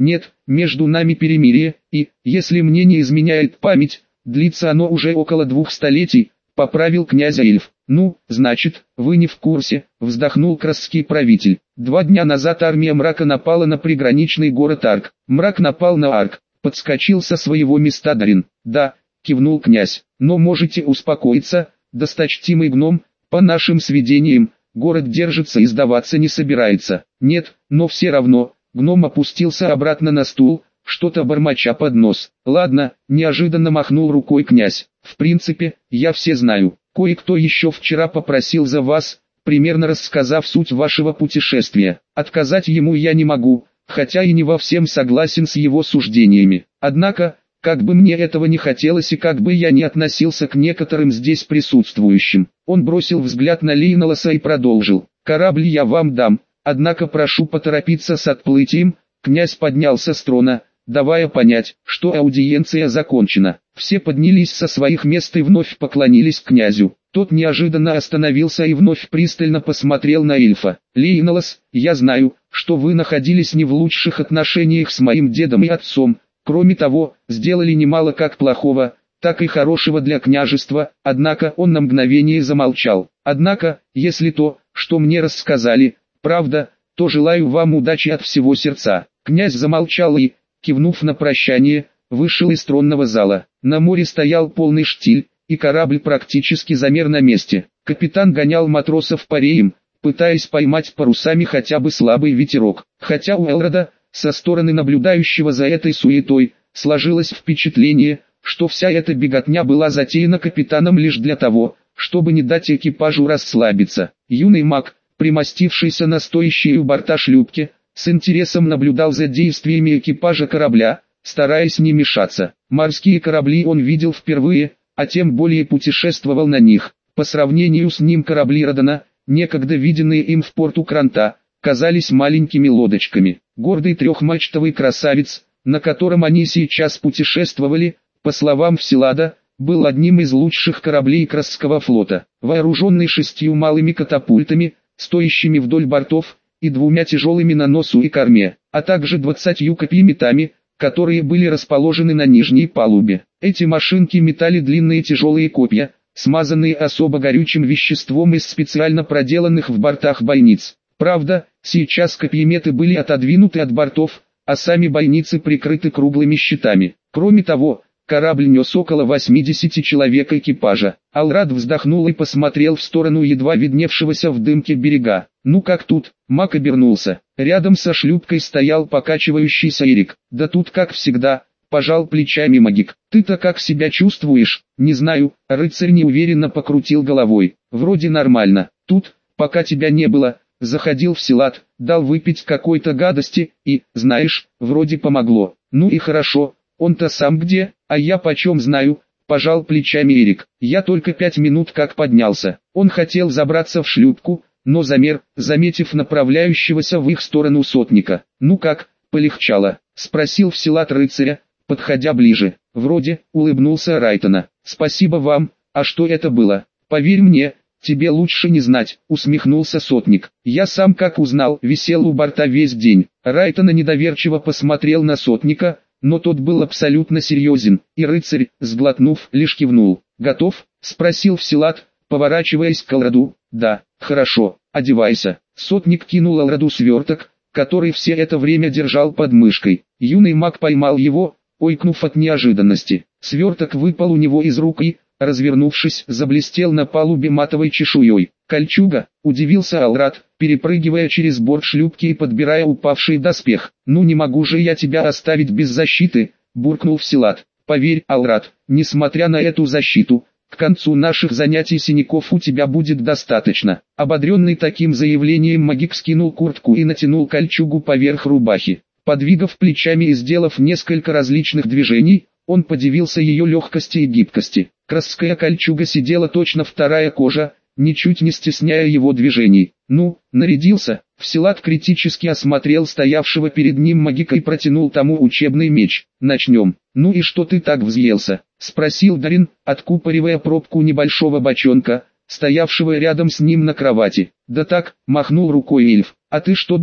Нет, между нами перемирие, и, если мне не изменяет память, длится оно уже около 2 столетий, поправил князя эльф. Ну, значит, вы не в курсе, вздохнул красский правитель. 2 дня назад армия мрака напала на приграничный город Арк. Мрак напал на Арк, подскочил со своего места Дарин. Да, кивнул князь, но можете успокоиться, досточтимый гном, по нашим сведениям, город держится и сдаваться не собирается. Нет, но все равно, гном опустился обратно на стул, что-то бормоча под нос. Ладно, неожиданно махнул рукой князь. В принципе, я все знаю. Кое-кто еще вчера попросил за вас, примерно рассказав суть вашего путешествия. Отказать ему я не могу, хотя и не во всем согласен с его суждениями. Однако, как бы мне этого не хотелось и как бы я не относился к некоторым здесь присутствующим, он бросил взгляд на Лейнолоса и продолжил. Корабль я вам дам, однако прошу поторопиться с отплытием. Князь поднялся с трона, давая понять, что аудиенция закончена. Все поднялись со своих мест и вновь поклонились князю. Тот неожиданно остановился и вновь пристально посмотрел на эльфа. «Лейнолос, я знаю, что вы находились не в лучших отношениях с моим дедом и отцом. Кроме того, сделали немало как плохого, так и хорошего для княжества». Однако он на мгновение замолчал. «Однако, если то, что мне рассказали, правда, то желаю вам удачи от всего сердца». Князь замолчал и, кивнув на прощание, вышел из тронного зала. На море стоял полный штиль, и корабль практически замер на месте. Капитан гонял матросов по реям, пытаясь поймать парусами хотя бы слабый ветерок. Хотя у Элрода, со стороны наблюдающего за этой суетой, сложилось впечатление, что вся эта беготня была затеяна капитаном лишь для того, чтобы не дать экипажу расслабиться. Юный маг, примостившийся на стоящей у борта шлюпке, с интересом наблюдал за действиями экипажа корабля, стараясь не мешаться. Морские корабли он видел впервые, а тем более путешествовал на них. По сравнению с ним корабли Родана, некогда виденные им в порту Кранта, казались маленькими лодочками. Гордый трехмачтовый красавец, на котором они сейчас путешествовали, по словам Вселада, был одним из лучших кораблей Красского флота. Вооруженный 6 малыми катапультами, стоящими вдоль бортов, и 2 тяжелыми на носу и корме, а также 20 копьеметами, которые были расположены на нижней палубе. Эти машинки метали длинные тяжелые копья, смазанные особо горючим веществом из специально проделанных в бортах бойниц. Правда, сейчас копьеметы были отодвинуты от бортов, а сами бойницы прикрыты круглыми щитами. Кроме того, корабль нес около 80 человек экипажа. Алрад вздохнул и посмотрел в сторону едва видневшегося в дымке берега. «Ну как тут?» Мак обернулся. Рядом со шлюпкой стоял покачивающийся Эрик. «Да тут как всегда», — пожал плечами магик. «Ты-то как себя чувствуешь?» «Не знаю», — рыцарь неуверенно покрутил головой. «Вроде нормально. Тут, пока тебя не было, заходил Вселад, дал выпить какой-то гадости, и, знаешь, вроде помогло». «Ну и хорошо, он-то сам где, а я почем знаю?» Пожал плечами Эрик. «Я только 5 минут как поднялся». Он хотел забраться в шлюпку, но замер, заметив направляющегося в их сторону сотника. «Ну как, полегчало?» — спросил Вселад рыцаря, подходя ближе. «Вроде», — улыбнулся Райтона. «Спасибо вам, а что это было?» «Поверь мне, тебе лучше не знать», — усмехнулся сотник. «Я сам как узнал, висел у борта весь день». Райтона недоверчиво посмотрел на сотника, но тот был абсолютно серьезен, и рыцарь, сглотнув, лишь кивнул. «Готов?» — спросил Вселад, поворачиваясь к Алраду. «Да, хорошо, одевайся». Сотник кинул Алраду сверток, который все это время держал под мышкой. Юный маг поймал его, ойкнув от неожиданности. Сверток выпал у него из рук и, развернувшись, заблестел на палубе матовой чешуей. «Кольчуга?» — удивился Алрад, перепрыгивая через борт шлюпки и подбирая упавший доспех. «Ну не могу же я тебя оставить без защиты», — буркнул Вселад. «Поверь, Алрад, несмотря на эту защиту, к концу наших занятий синяков у тебя будет достаточно». Ободренный таким заявлением магик скинул куртку и натянул кольчугу поверх рубахи. Подвигав плечами и сделав несколько различных движений, он подивился ее легкости и гибкости. Красская кольчуга сидела точно вторая кожа, ничуть не стесняя его движений. «Ну, нарядился?» Вселад критически осмотрел стоявшего перед ним магика и протянул тому учебный меч. «Начнем». «Ну и что ты так взъелся?» — спросил Дарин, откупоривая пробку небольшого бочонка, стоявшего рядом с ним на кровати. «Да так», — махнул рукой эльф. «А ты что думал,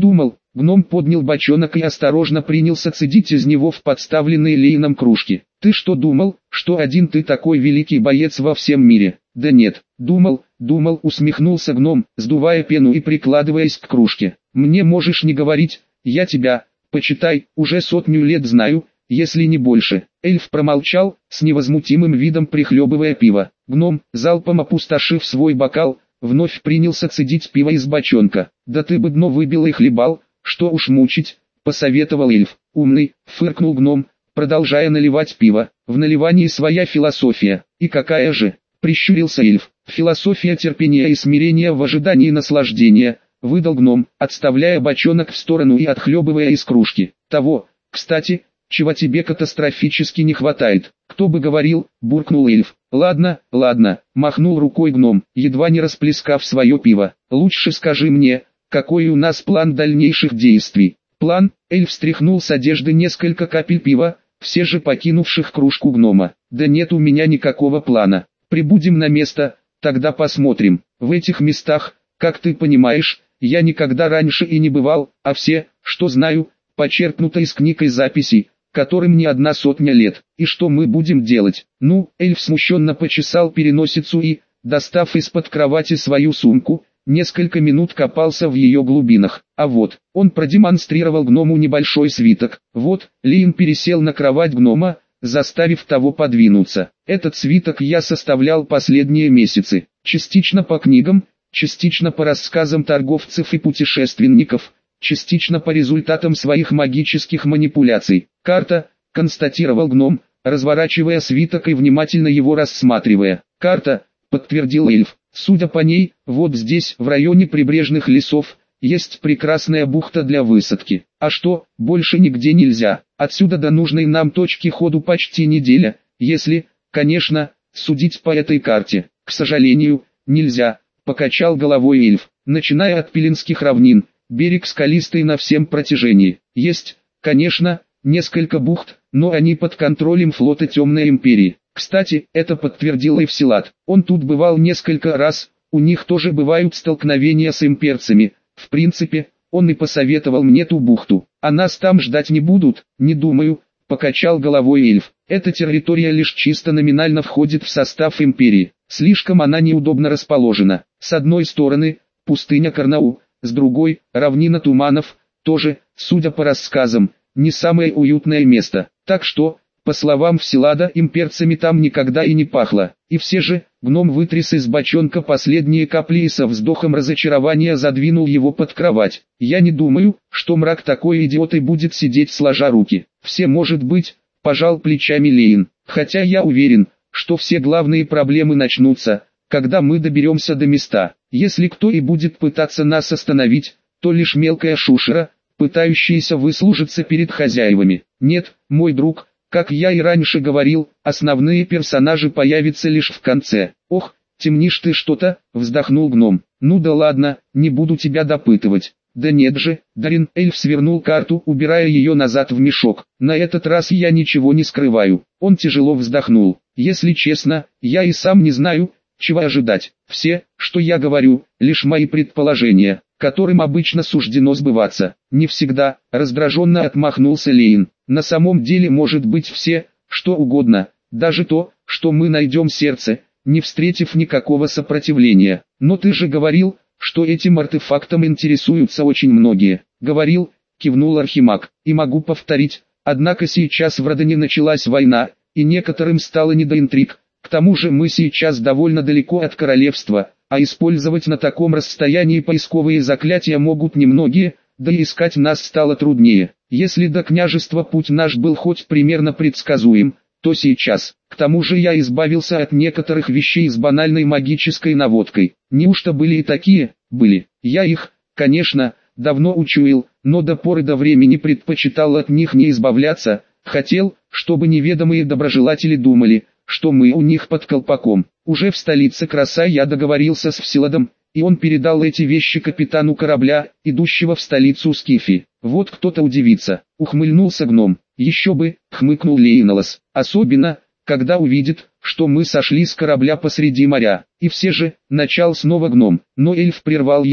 Гном поднял бочонок и осторожно принялся цедить из него в подставленные Лейном кружки. «Ты что думал, что один ты такой великий боец во всем мире?» «Да нет, думал», усмехнулся гном, сдувая пену и прикладываясь к кружке. «Мне можешь не говорить, я тебя, почитай, уже 100 лет знаю, если не больше». Эльф промолчал, с невозмутимым видом прихлебывая пиво. Гном, залпом опустошив свой бокал, вновь принялся цедить пиво из бочонка. «Да ты бы дно выбил и хлебал, что уж мучить», — посоветовал эльф. «Умный», — фыркнул гном, продолжая наливать пиво. «В наливании своя философия». «И какая же?» — прищурился эльф. «Философия терпения и смирения в ожидании наслаждения», — выдал гном, отставляя бочонок в сторону и отхлебывая из кружки. «Того, кстати, чего тебе катастрофически не хватает». «Кто бы говорил», — буркнул эльф. «Ладно, махнул рукой гном, едва не расплескав свое пиво. «Лучше скажи мне, какой у нас план дальнейших действий?» «План?» — эльф стряхнул с одежды несколько капель пива, все же покинувших кружку гнома. «Да нет у меня никакого плана. Прибудем на место, тогда посмотрим. В этих местах, как ты понимаешь, я никогда раньше и не бывал, а все, что знаю, почерпнуто из книг и записей, которым не 100 лет. И что мы будем делать?» «Ну», эльф смущенно почесал переносицу и, достав из-под кровати свою сумку, несколько минут копался в ее глубинах. «А вот», он продемонстрировал гному небольшой свиток. «Вот», Лейн пересел на кровать гнома, заставив того подвинуться. «Этот свиток я составлял последние месяцы, частично по книгам, частично по рассказам торговцев и путешественников, частично по результатам своих магических манипуляций. Карта», констатировал гном, разворачивая свиток и внимательно его рассматривая. «Карта», подтвердил эльф. «Судя по ней, вот здесь, в районе прибрежных лесов, есть прекрасная бухта для высадки. А что, больше нигде нельзя. Отсюда до нужной нам точки ходу почти неделя, если, конечно, судить по этой карте. К сожалению, нельзя», покачал головой эльф. «Начиная от Пеленских равнин, берег скалистый на всем протяжении. Есть, конечно, несколько бухт, но они под контролем флота Темной Империи. Кстати, это подтвердил Эвсилат. Он тут бывал несколько раз, у них тоже бывают столкновения с имперцами. В принципе, он и посоветовал мне ту бухту. А нас там ждать не будут, не думаю», покачал головой эльф. «Эта территория лишь чисто номинально входит в состав империи. Слишком она неудобно расположена. С одной стороны, пустыня Карнау, с другой, равнина туманов, тоже, судя по рассказам, не самое уютное место. Так что, по словам Всилада, имперцами там никогда и не пахло. И все же, гном вытряс из бочонка последние капли и со вздохом разочарования задвинул его под кровать. «Я не думаю, что мрак такой идиот и будет сидеть сложа руки. Все может быть», пожал плечами Лейн. «Хотя я уверен, что все главные проблемы начнутся, когда мы доберемся до места. Если кто и будет пытаться нас остановить, то лишь мелкая шушера, пытающаяся выслужиться перед хозяевами. Нет, мой друг, как я и раньше говорил, основные персонажи появятся лишь в конце». «Ох, темнишь ты что-то», вздохнул гном. «Ну да ладно, не буду тебя допытывать». «Да нет же, Дарин», эльф свернул карту, убирая ее назад в мешок. «На этот раз я ничего не скрываю». Он тяжело вздохнул. «Если честно, я и сам не знаю, чего ожидать. Все, что я говорю, лишь мои предположения, которым обычно суждено сбываться». «Не всегда», раздраженно отмахнулся Лейн. «На самом деле может быть все, что угодно, даже то, что мы найдем сердце, не встретив никакого сопротивления. Но ты же говорил, что этим артефактом интересуются очень многие». «Говорил», кивнул Архимаг, «и могу повторить, однако сейчас в Родане началась война, и некоторым стало не до интриг. К тому же мы сейчас довольно далеко от королевства, а использовать на таком расстоянии поисковые заклятия могут немногие, да и искать нас стало труднее. Если до княжества путь наш был хоть примерно предсказуем, то сейчас. К тому же я избавился от некоторых вещей с банальной магической наводкой. Неужто были и такие?» «Были. Я их, конечно, давно учуял, но до поры до времени предпочитал от них не избавляться, хотел, чтобы неведомые доброжелатели думали, что мы у них под колпаком. Уже в столице Краса я договорился с Всиладом, и он передал эти вещи капитану корабля, идущего в столицу Скифи. Вот кто-то удивится», ухмыльнулся гном. «Еще бы», хмыкнул Лейнолос, «особенно, когда увидит, что мы сошли с корабля посреди моря». «И все же», начал снова гном, но эльф прервал его.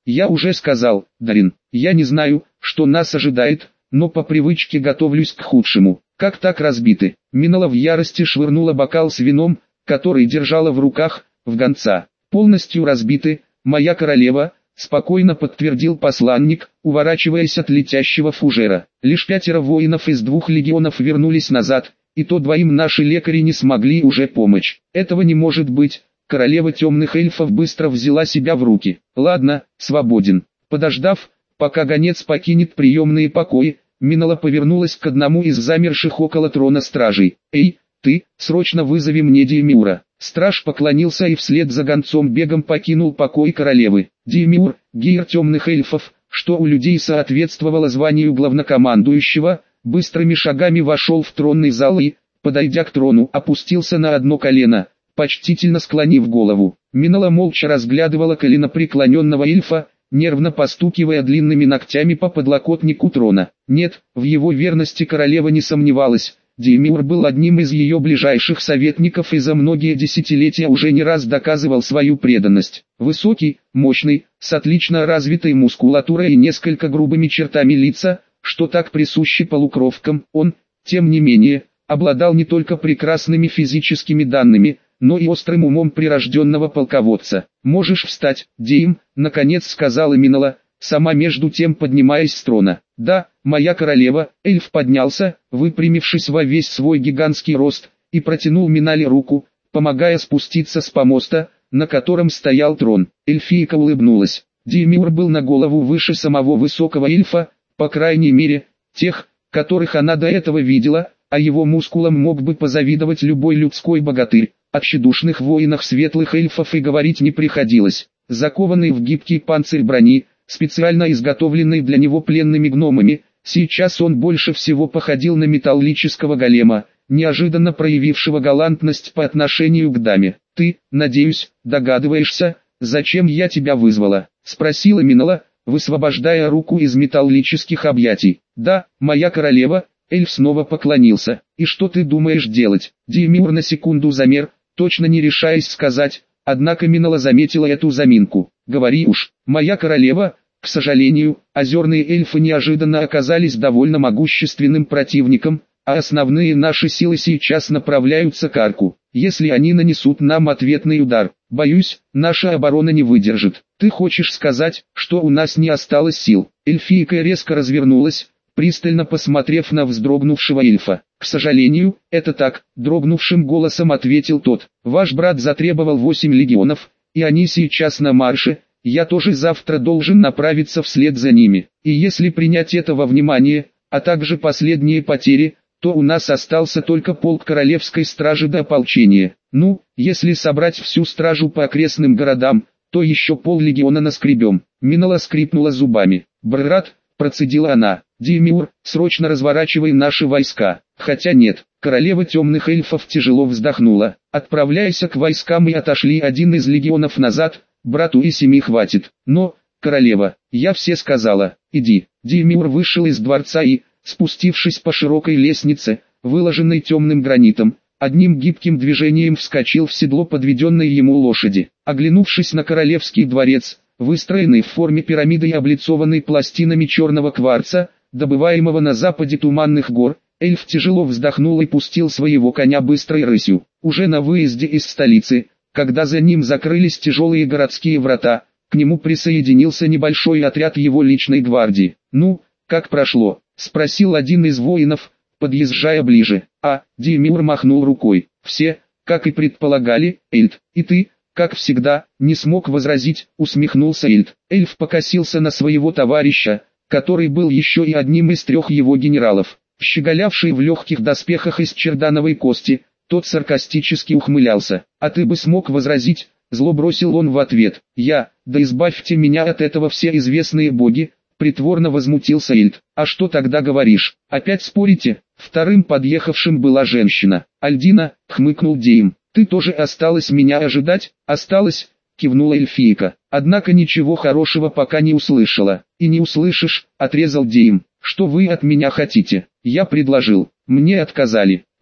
Я уже сказал, Дарин, я не знаю, что нас ожидает, но по привычке готовлюсь к худшему. Как так разбиты? Минала в ярости швырнула бокал с вином, который держала в руках, в гонца. Полностью разбиты, моя королева, спокойно подтвердил посланник, уворачиваясь от летящего фужера. Лишь 5 воинов из 2 легионов вернулись назад, и то 2 наши лекари не смогли уже помочь. Этого не может быть. Королева темных эльфов быстро взяла себя в руки. Ладно, свободен. Подождав, пока гонец покинет приемные покои, Минала повернулась к одному из замерших около трона стражей. «Эй, ты, срочно вызови мне Диемиура». Страж поклонился и вслед за гонцом бегом покинул покой королевы. Диемиур, гир темных эльфов, что у людей соответствовало званию главнокомандующего, быстрыми шагами вошел в тронный зал и, подойдя к трону, опустился на одно колено, почтительно склонив голову. Минала молча разглядывала коленопреклоненного эльфа, нервно постукивая длинными ногтями по подлокотнику трона. Нет, в его верности королева не сомневалась. Диемиур был одним из ее ближайших советников и за многие десятилетия уже не раз доказывал свою преданность. Высокий, мощный, с отлично развитой мускулатурой и несколько грубыми чертами лица, что так присущи полукровкам, он, тем не менее, обладал не только прекрасными физическими данными, но и острым умом прирожденного полководца. «Можешь встать, Дием», — наконец сказала Минала, сама между тем поднимаясь с трона. «Да, моя королева». Эльф поднялся, выпрямившись во весь свой гигантский рост, и протянул Минале руку, помогая спуститься с помоста, на котором стоял трон. Эльфийка улыбнулась. Диемиур был на голову выше самого высокого эльфа, по крайней мере, тех, которых она до этого видела, а его мускулам мог бы позавидовать любой людской богатырь. О тщедушных воинах светлых эльфов и говорить не приходилось. Закованный в гибкий панцирь брони, специально изготовленный для него пленными гномами, сейчас он больше всего походил на металлического голема, неожиданно проявившего галантность по отношению к даме. «Ты, надеюсь, догадываешься, зачем я тебя вызвала?» — спросила Минала, высвобождая руку из металлических объятий. «Да, моя королева». Эльф снова поклонился. «И что ты думаешь делать?» Диемиур на секунду замер, точно не решаясь сказать, однако Минала заметила эту заминку. «Говори уж, моя королева». К сожалению, озерные эльфы неожиданно оказались довольно могущественным противником, а основные наши силы сейчас направляются к арку. Если они нанесут нам ответный удар, боюсь, наша оборона не выдержит. Ты хочешь сказать, что у нас не осталось сил?» Эльфийка резко развернулась, пристально посмотрев на вздрогнувшего эльфа. «К сожалению, это так», — дрогнувшим голосом ответил тот. «Ваш брат затребовал 8 легионов, и они сейчас на марше, я тоже завтра должен направиться вслед за ними. И если принять это во внимание, а также последние потери, то у нас остался только полк королевской стражи до ополчения. Ну, если собрать всю стражу по окрестным городам, то еще поллегиона наскребем». Минала скрипнула зубами. «Брат», — процедила она, — «Диемиур, срочно разворачивай наши войска». Хотя нет, королева темных эльфов тяжело вздохнула. «Отправляйся к войскам» и отошли один из легионов назад, брату и 7 хватит. «Но, королева, я все сказала, иди». Диемиур вышел из дворца и, спустившись по широкой лестнице, выложенной темным гранитом, одним гибким движением вскочил в седло подведенной ему лошади. Оглянувшись на королевский дворец, выстроенный в форме пирамиды и облицованный пластинами черного кварца, добываемого на западе Туманных гор, эльф тяжело вздохнул и пустил своего коня быстрой рысью. Уже на выезде из столицы, когда за ним закрылись тяжелые городские врата, к нему присоединился небольшой отряд его личной гвардии. «Ну, как прошло?» — спросил один из воинов, подъезжая ближе. Диемиур махнул рукой. «Все, как и предполагали, Эльд, и ты, как всегда, не смог возразить», — усмехнулся Эльд. Эльф покосился на своего товарища, который был еще и одним из 3 его генералов. Щеголявший в легких доспехах из чердановой кости, тот саркастически ухмылялся. «А ты бы смог возразить?» — зло бросил он в ответ. «Да избавьте меня от этого все известные боги», — притворно возмутился Эльд. «А что тогда говоришь? Опять спорите?» Вторым подъехавшим была женщина. «Альдина», — хмыкнул Дием. «Ты тоже осталась меня ожидать?» «Осталась», — кивнула эльфийка. «Однако ничего хорошего пока не услышала». «И не услышишь», — отрезал Дием. «Что вы от меня хотите?» «Я предложил. Мне отказали».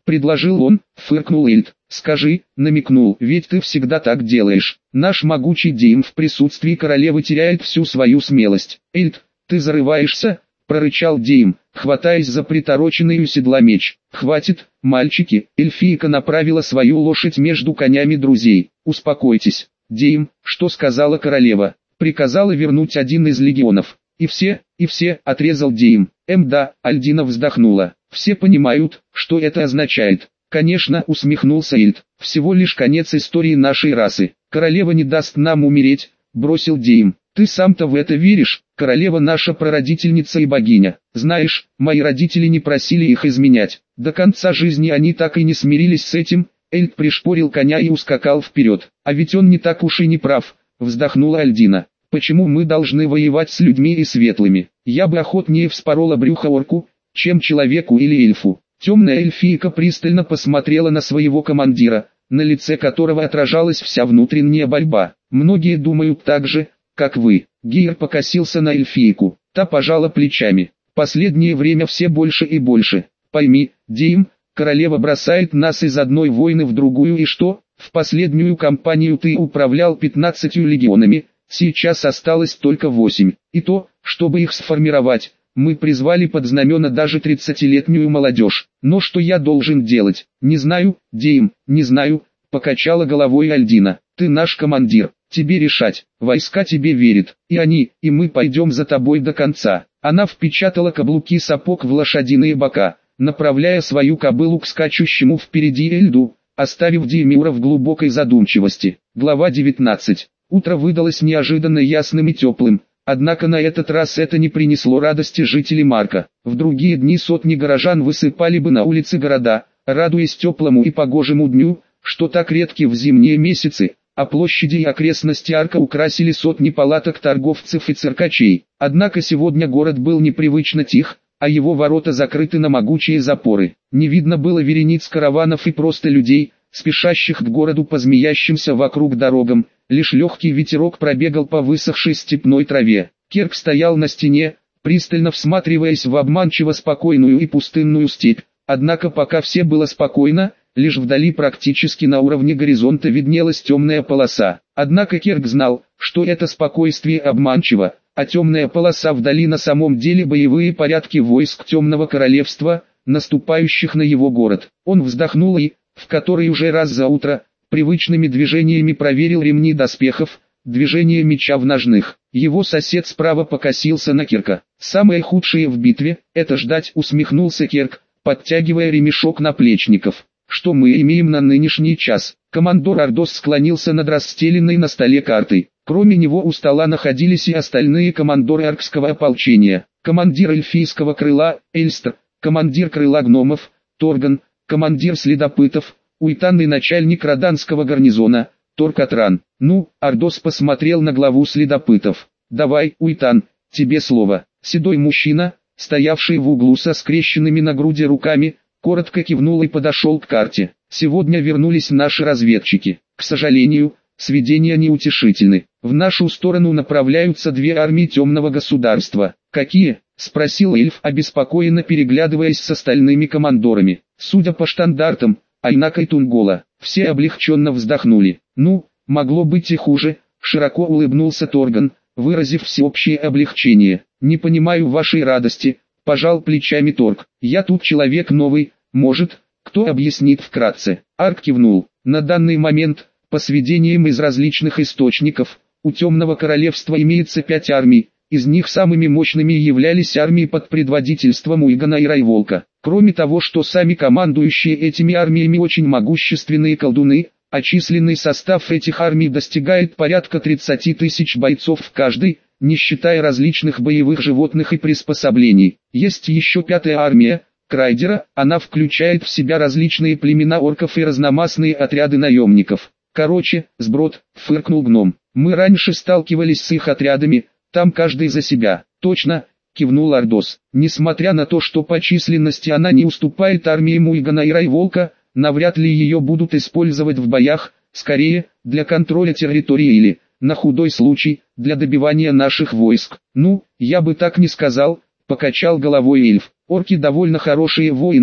предложил он, фыркнул Эльд. Скажи, намекнул, ведь ты всегда так делаешь. Наш могучий Дейм в присутствии королевы теряет всю свою смелость. Эльд, ты зарываешься? Прорычал Дейм, хватаясь за притороченный у седла меч. «Хватит, мальчики!» Эльфийка направила свою лошадь между конями друзей. «Успокойтесь, Дейм, что сказала королева?» Приказала вернуть один из легионов. И все, отрезал Дейм. Да, Альдина вздохнула. Все понимают, что это означает. Конечно, усмехнулся Эльд. Всего лишь конец истории нашей расы. Королева не даст нам умереть, бросил Дейм. Ты сам-то в это веришь? Королева наша прародительница и богиня. Знаешь, мои родители не просили их изменять. До конца жизни они так и не смирились с этим. Эльд пришпорил коня и ускакал вперед. А ведь он не так уж и не прав, вздохнула Альдина. Почему мы должны воевать с людьми и светлыми? Я бы охотнее вспорола брюхо орку, чем человеку или эльфу. Темная эльфийка пристально посмотрела на своего командира, на лице которого отражалась вся внутренняя борьба. Многие думают так же, как вы. Гейр покосился на эльфийку. Та пожала плечами. Последнее время все больше и больше. Пойми, Дейм, королева бросает нас из одной войны в другую, и что? В последнюю кампанию ты управлял 15 легионами, сейчас осталось только 8. И то, чтобы их сформировать, мы призвали под знамена даже 30-летнюю молодежь. Но что я должен делать? Не знаю, Дейм, не знаю, покачала головой Альдина. Ты наш командир, тебе решать, войска тебе верят, и они, и мы пойдем за тобой до конца. Она впечатала каблуки сапог в лошадиные бока, направляя свою кобылу к скачущему впереди Эльду, оставив Деймюра в глубокой задумчивости. Глава 19. Утро выдалось неожиданно ясным и теплым, однако на этот раз это не принесло радости жителям Марка. В другие дни сотни горожан высыпали бы на улицы города, радуясь теплому и погожему дню, что так редки в зимние месяцы, а площади и окрестности Арка украсили сотни палаток торговцев и циркачей. Однако сегодня город был непривычно тих, а его ворота закрыты на могучие запоры. Не видно было верениц караванов и просто людей, спешащих к городу по змеящимся вокруг дорогам, лишь легкий ветерок пробегал по высохшей степной траве. Керк стоял на стене, пристально всматриваясь в обманчиво спокойную и пустынную степь, однако пока все было спокойно, лишь вдали практически на уровне горизонта виднелась темная полоса. Однако Керк знал, что это спокойствие обманчиво, а темная полоса вдали на самом деле боевые порядки войск Темного Королевства, наступающих на его город. Он вздохнул и, в который уже раз за утро, привычными движениями проверил ремни доспехов, движение меча в ножных. Его сосед справа покосился на Керка. «Самое худшее в битве – это ждать», – усмехнулся Керк, подтягивая ремешок наплечников. «Что мы имеем на нынешний час?» Командор Ардос склонился над расстеленной на столе картой. Кроме него у стола находились и остальные командоры Аркского ополчения. Командир эльфийского крыла – Эльстр, командир крыла гномов – Торган, командир следопытов – Уйтан и начальник Роданского гарнизона – Торкатран. «Ну», – Ардос посмотрел на главу следопытов. «Давай, Уйтан, тебе слово». Седой мужчина, стоявший в углу со скрещенными на груди руками, коротко кивнул и подошел к карте. «Сегодня вернулись наши разведчики. К сожалению, сведения неутешительны. В нашу сторону направляются две армии Темного Государства». «Какие?» – спросил эльф, обеспокоенно переглядываясь с остальными командорами. «Судя по штандартам, Айнака и Тунгола». Все облегченно вздохнули. «Ну, могло быть и хуже», – широко улыбнулся Торган, выразив всеобщее облегчение. «Не понимаю вашей радости», – пожал плечами Торг. «Я тут человек новый, может, кто объяснит вкратце?» Арк кивнул. «На данный момент, по сведениям из различных источников, у Темного Королевства имеется 5 армий, из них самыми мощными являлись армии под предводительством Уигана и Райволка. Кроме того, что сами командующие этими армиями очень могущественные колдуны, а численный состав этих армий достигает порядка 30 тысяч бойцов в каждой, не считая различных боевых животных и приспособлений. Есть еще 5-я армия, Крайдера, она включает в себя различные племена орков и разномастные отряды наемников. Короче, сброд, фыркнул гном. Мы раньше сталкивались с их отрядами, там каждый за себя. Точно, кивнул Ардос. Несмотря на то, что по численности она не уступает армии Уигана и Райволка, навряд ли ее будут использовать в боях, скорее, для контроля территории или, на худой случай, для добивания наших войск. Ну, я бы так не сказал, покачал головой эльф. Орки довольно хорошие воины,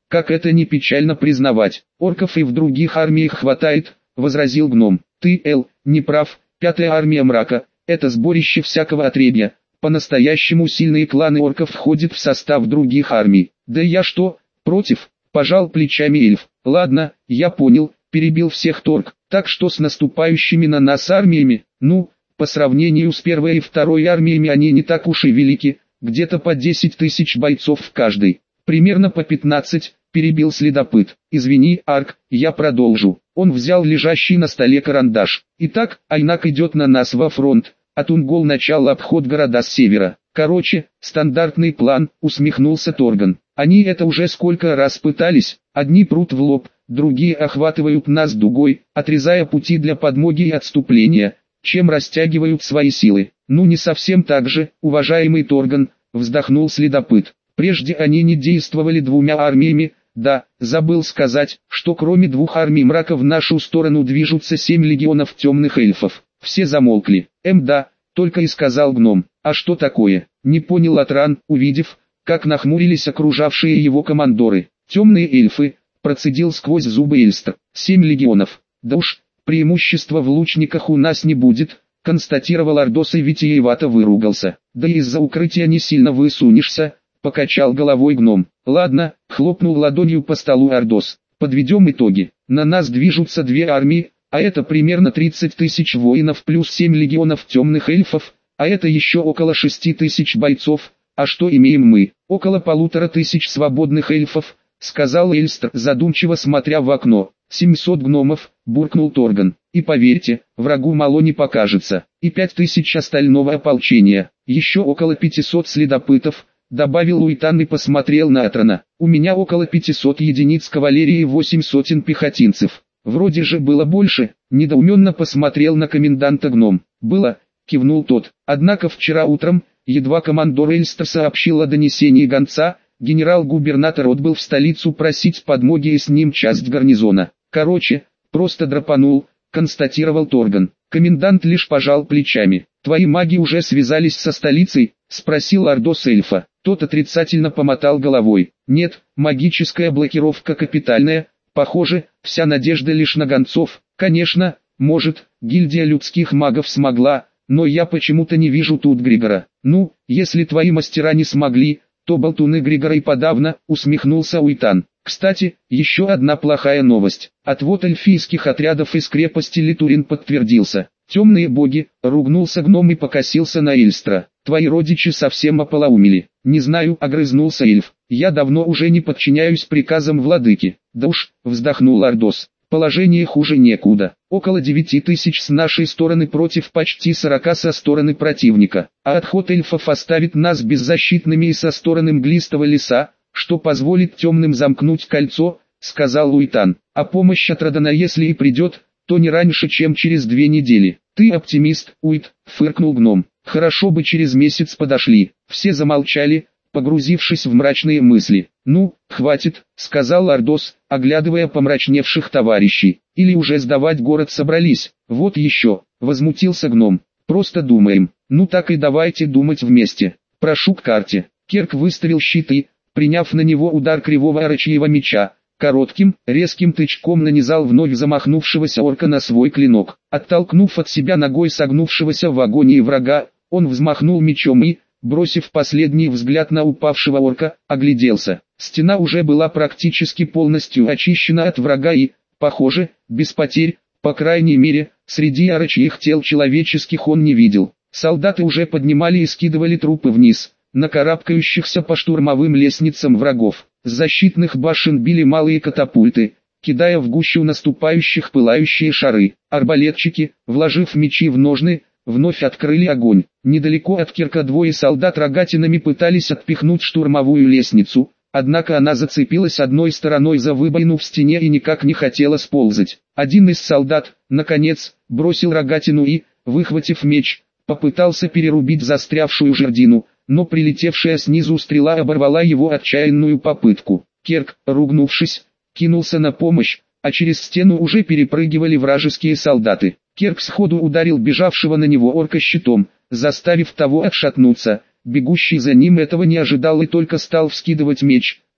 как это не печально признавать. Орков и в других армиях хватает, возразил гном. Ты, не прав, 5-я армия мрака, это сборище всякого отребья. По-настоящему сильные кланы орков входят в состав других армий. Да я что, против? Пожал плечами эльф. Ладно, я понял, перебил всех торг. Так что с наступающими на нас армиями, ну, по сравнению с 1-й и 2-й армиями они не так уж и велики, где-то по 10 тысяч бойцов в каждой. Примерно по 15, перебил следопыт. Извини, Арк, я продолжу. Он взял лежащий на столе карандаш. Итак, Айнак идет на нас во фронт, а Тунгол начал обход города с севера. Короче, стандартный план, усмехнулся Торган. Они это уже сколько раз пытались, одни прут в лоб, другие охватывают нас дугой, отрезая пути для подмоги и отступления, чем растягивают свои силы. Ну не совсем так же, уважаемый Торган, вздохнул следопыт. Прежде они не действовали двумя армиями, да, забыл сказать, что кроме 2 армий мрака в нашу сторону движутся 7 легионов темных эльфов. Все замолкли. Да, только и сказал гном. А что такое? Не понял Атран, увидев, как нахмурились окружавшие его командоры. Темные эльфы, процедил сквозь зубы Эльстер. 7 легионов. Да уж, преимущества в лучниках у нас не будет, констатировал Ардос и витиевато выругался. Да из-за укрытия не сильно высунешься, покачал головой гном. Ладно, хлопнул ладонью по столу Ардос. Подведем итоги. На нас движутся 2 армии, а это примерно 30 тысяч воинов плюс 7 легионов темных эльфов, а это еще около 6 тысяч бойцов. А что имеем мы? Около 1500 свободных эльфов, сказал Эльстер, задумчиво смотря в окно. 700 гномов, буркнул Торган. И поверьте, врагу мало не покажется. И 5000 остального ополчения. Еще около 500 следопытов, добавил Уитан и посмотрел на Атрана. У меня около 500 единиц кавалерии и 8 сотен пехотинцев. Вроде же было больше, недоуменно посмотрел на коменданта гном. Было, кивнул тот. Однако вчера утром, едва командор Эльстер сообщил о донесении гонца, генерал-губернатор отбыл в столицу просить подмоги и с ним часть гарнизона. Короче, просто драпанул, констатировал Торган. Комендант лишь пожал плечами. «Твои маги уже связались со столицей?» — спросил Ардос эльфа. Тот отрицательно помотал головой. «Нет, магическая блокировка капитальная. Похоже, вся надежда лишь на гонцов. Конечно, может, гильдия людских магов смогла, но я почему-то не вижу тут Григора. Ну, если твои мастера не смогли, то болтуны Григора и подавно», — усмехнулся Уитан. «Кстати, еще одна плохая новость. Отвод эльфийских отрядов из крепости Литурин подтвердился. Темные боги», — ругнулся гном и покосился на Эльстра. «Твои родичи совсем ополоумели». «Не знаю», — огрызнулся эльф. «Я давно уже не подчиняюсь приказам владыки». «Да уж», — вздохнул Ардос. «Положение хуже некуда. Около 9000 с нашей стороны против почти 40 со стороны противника. А отход эльфов оставит нас беззащитными и со стороны мглистого леса, что позволит темным замкнуть кольцо», — сказал Уитан. «А помощь от Радана если и придет, то не раньше, чем через 2 недели». «Ты оптимист, Уит», — фыркнул гном. «Хорошо бы через месяц подошли». Все замолчали, погрузившись в мрачные мысли. «Ну, хватит», — сказал Ардос, оглядывая помрачневших товарищей. «Или уже сдавать город собрались?» «Вот еще», — возмутился гном. «Просто думаем». «Ну так и давайте думать вместе. Прошу к карте». Керк выставил щиты, приняв на него удар кривого орочьего меча. Коротким, резким тычком нанизал вновь замахнувшегося орка на свой клинок. Оттолкнув от себя ногой согнувшегося в агонии врага, он взмахнул мечом и, бросив последний взгляд на упавшего орка, огляделся. Стена уже была практически полностью очищена от врага и, похоже, без потерь, по крайней мере, среди орочьих тел человеческих он не видел. Солдаты уже поднимали и скидывали трупы вниз, на карабкающихся по штурмовым лестницам врагов. С защитных башен били малые катапульты, кидая в гущу наступающих пылающие шары. Арбалетчики, вложив мечи в ножны, вновь открыли огонь. Недалеко от Кирка 2 солдат рогатинами пытались отпихнуть штурмовую лестницу, однако она зацепилась одной стороной за выбоину в стене и никак не хотела сползать. Один из солдат, наконец, бросил рогатину и, выхватив меч, попытался перерубить застрявшую жердину, но прилетевшая снизу стрела оборвала его отчаянную попытку. Керк, ругнувшись, кинулся на помощь, а через стену уже перепрыгивали вражеские солдаты. Керк сходу ударил бежавшего на него орка щитом, заставив того отшатнуться. Бегущий за ним этого не ожидал и только стал вскидывать меч,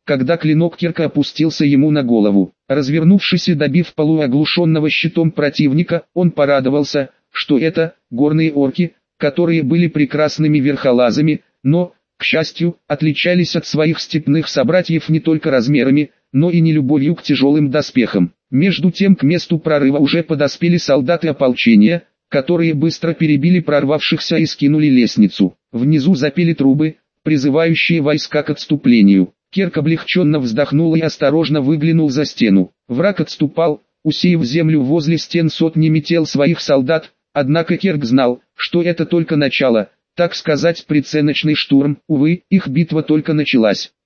когда клинок Кирка опустился ему на голову. Развернувшись и добив полуоглушенного щитом противника, он порадовался, что это горные орки, которые были прекрасными верхолазами, но, к счастью, отличались от своих степных собратьев не только размерами, но и нелюбовью к тяжелым доспехам. Между тем к месту прорыва уже подоспели солдаты ополчения, которые быстро перебили прорвавшихся и скинули лестницу. Внизу запели трубы, призывающие войска к отступлению. Кирк облегченно вздохнул и осторожно выглянул за стену. Враг отступал, усеяв землю возле стен сотнями тел своих солдат, однако Кирк знал, что это только начало, так сказать прицелочный штурм. Увы, их битва только началась.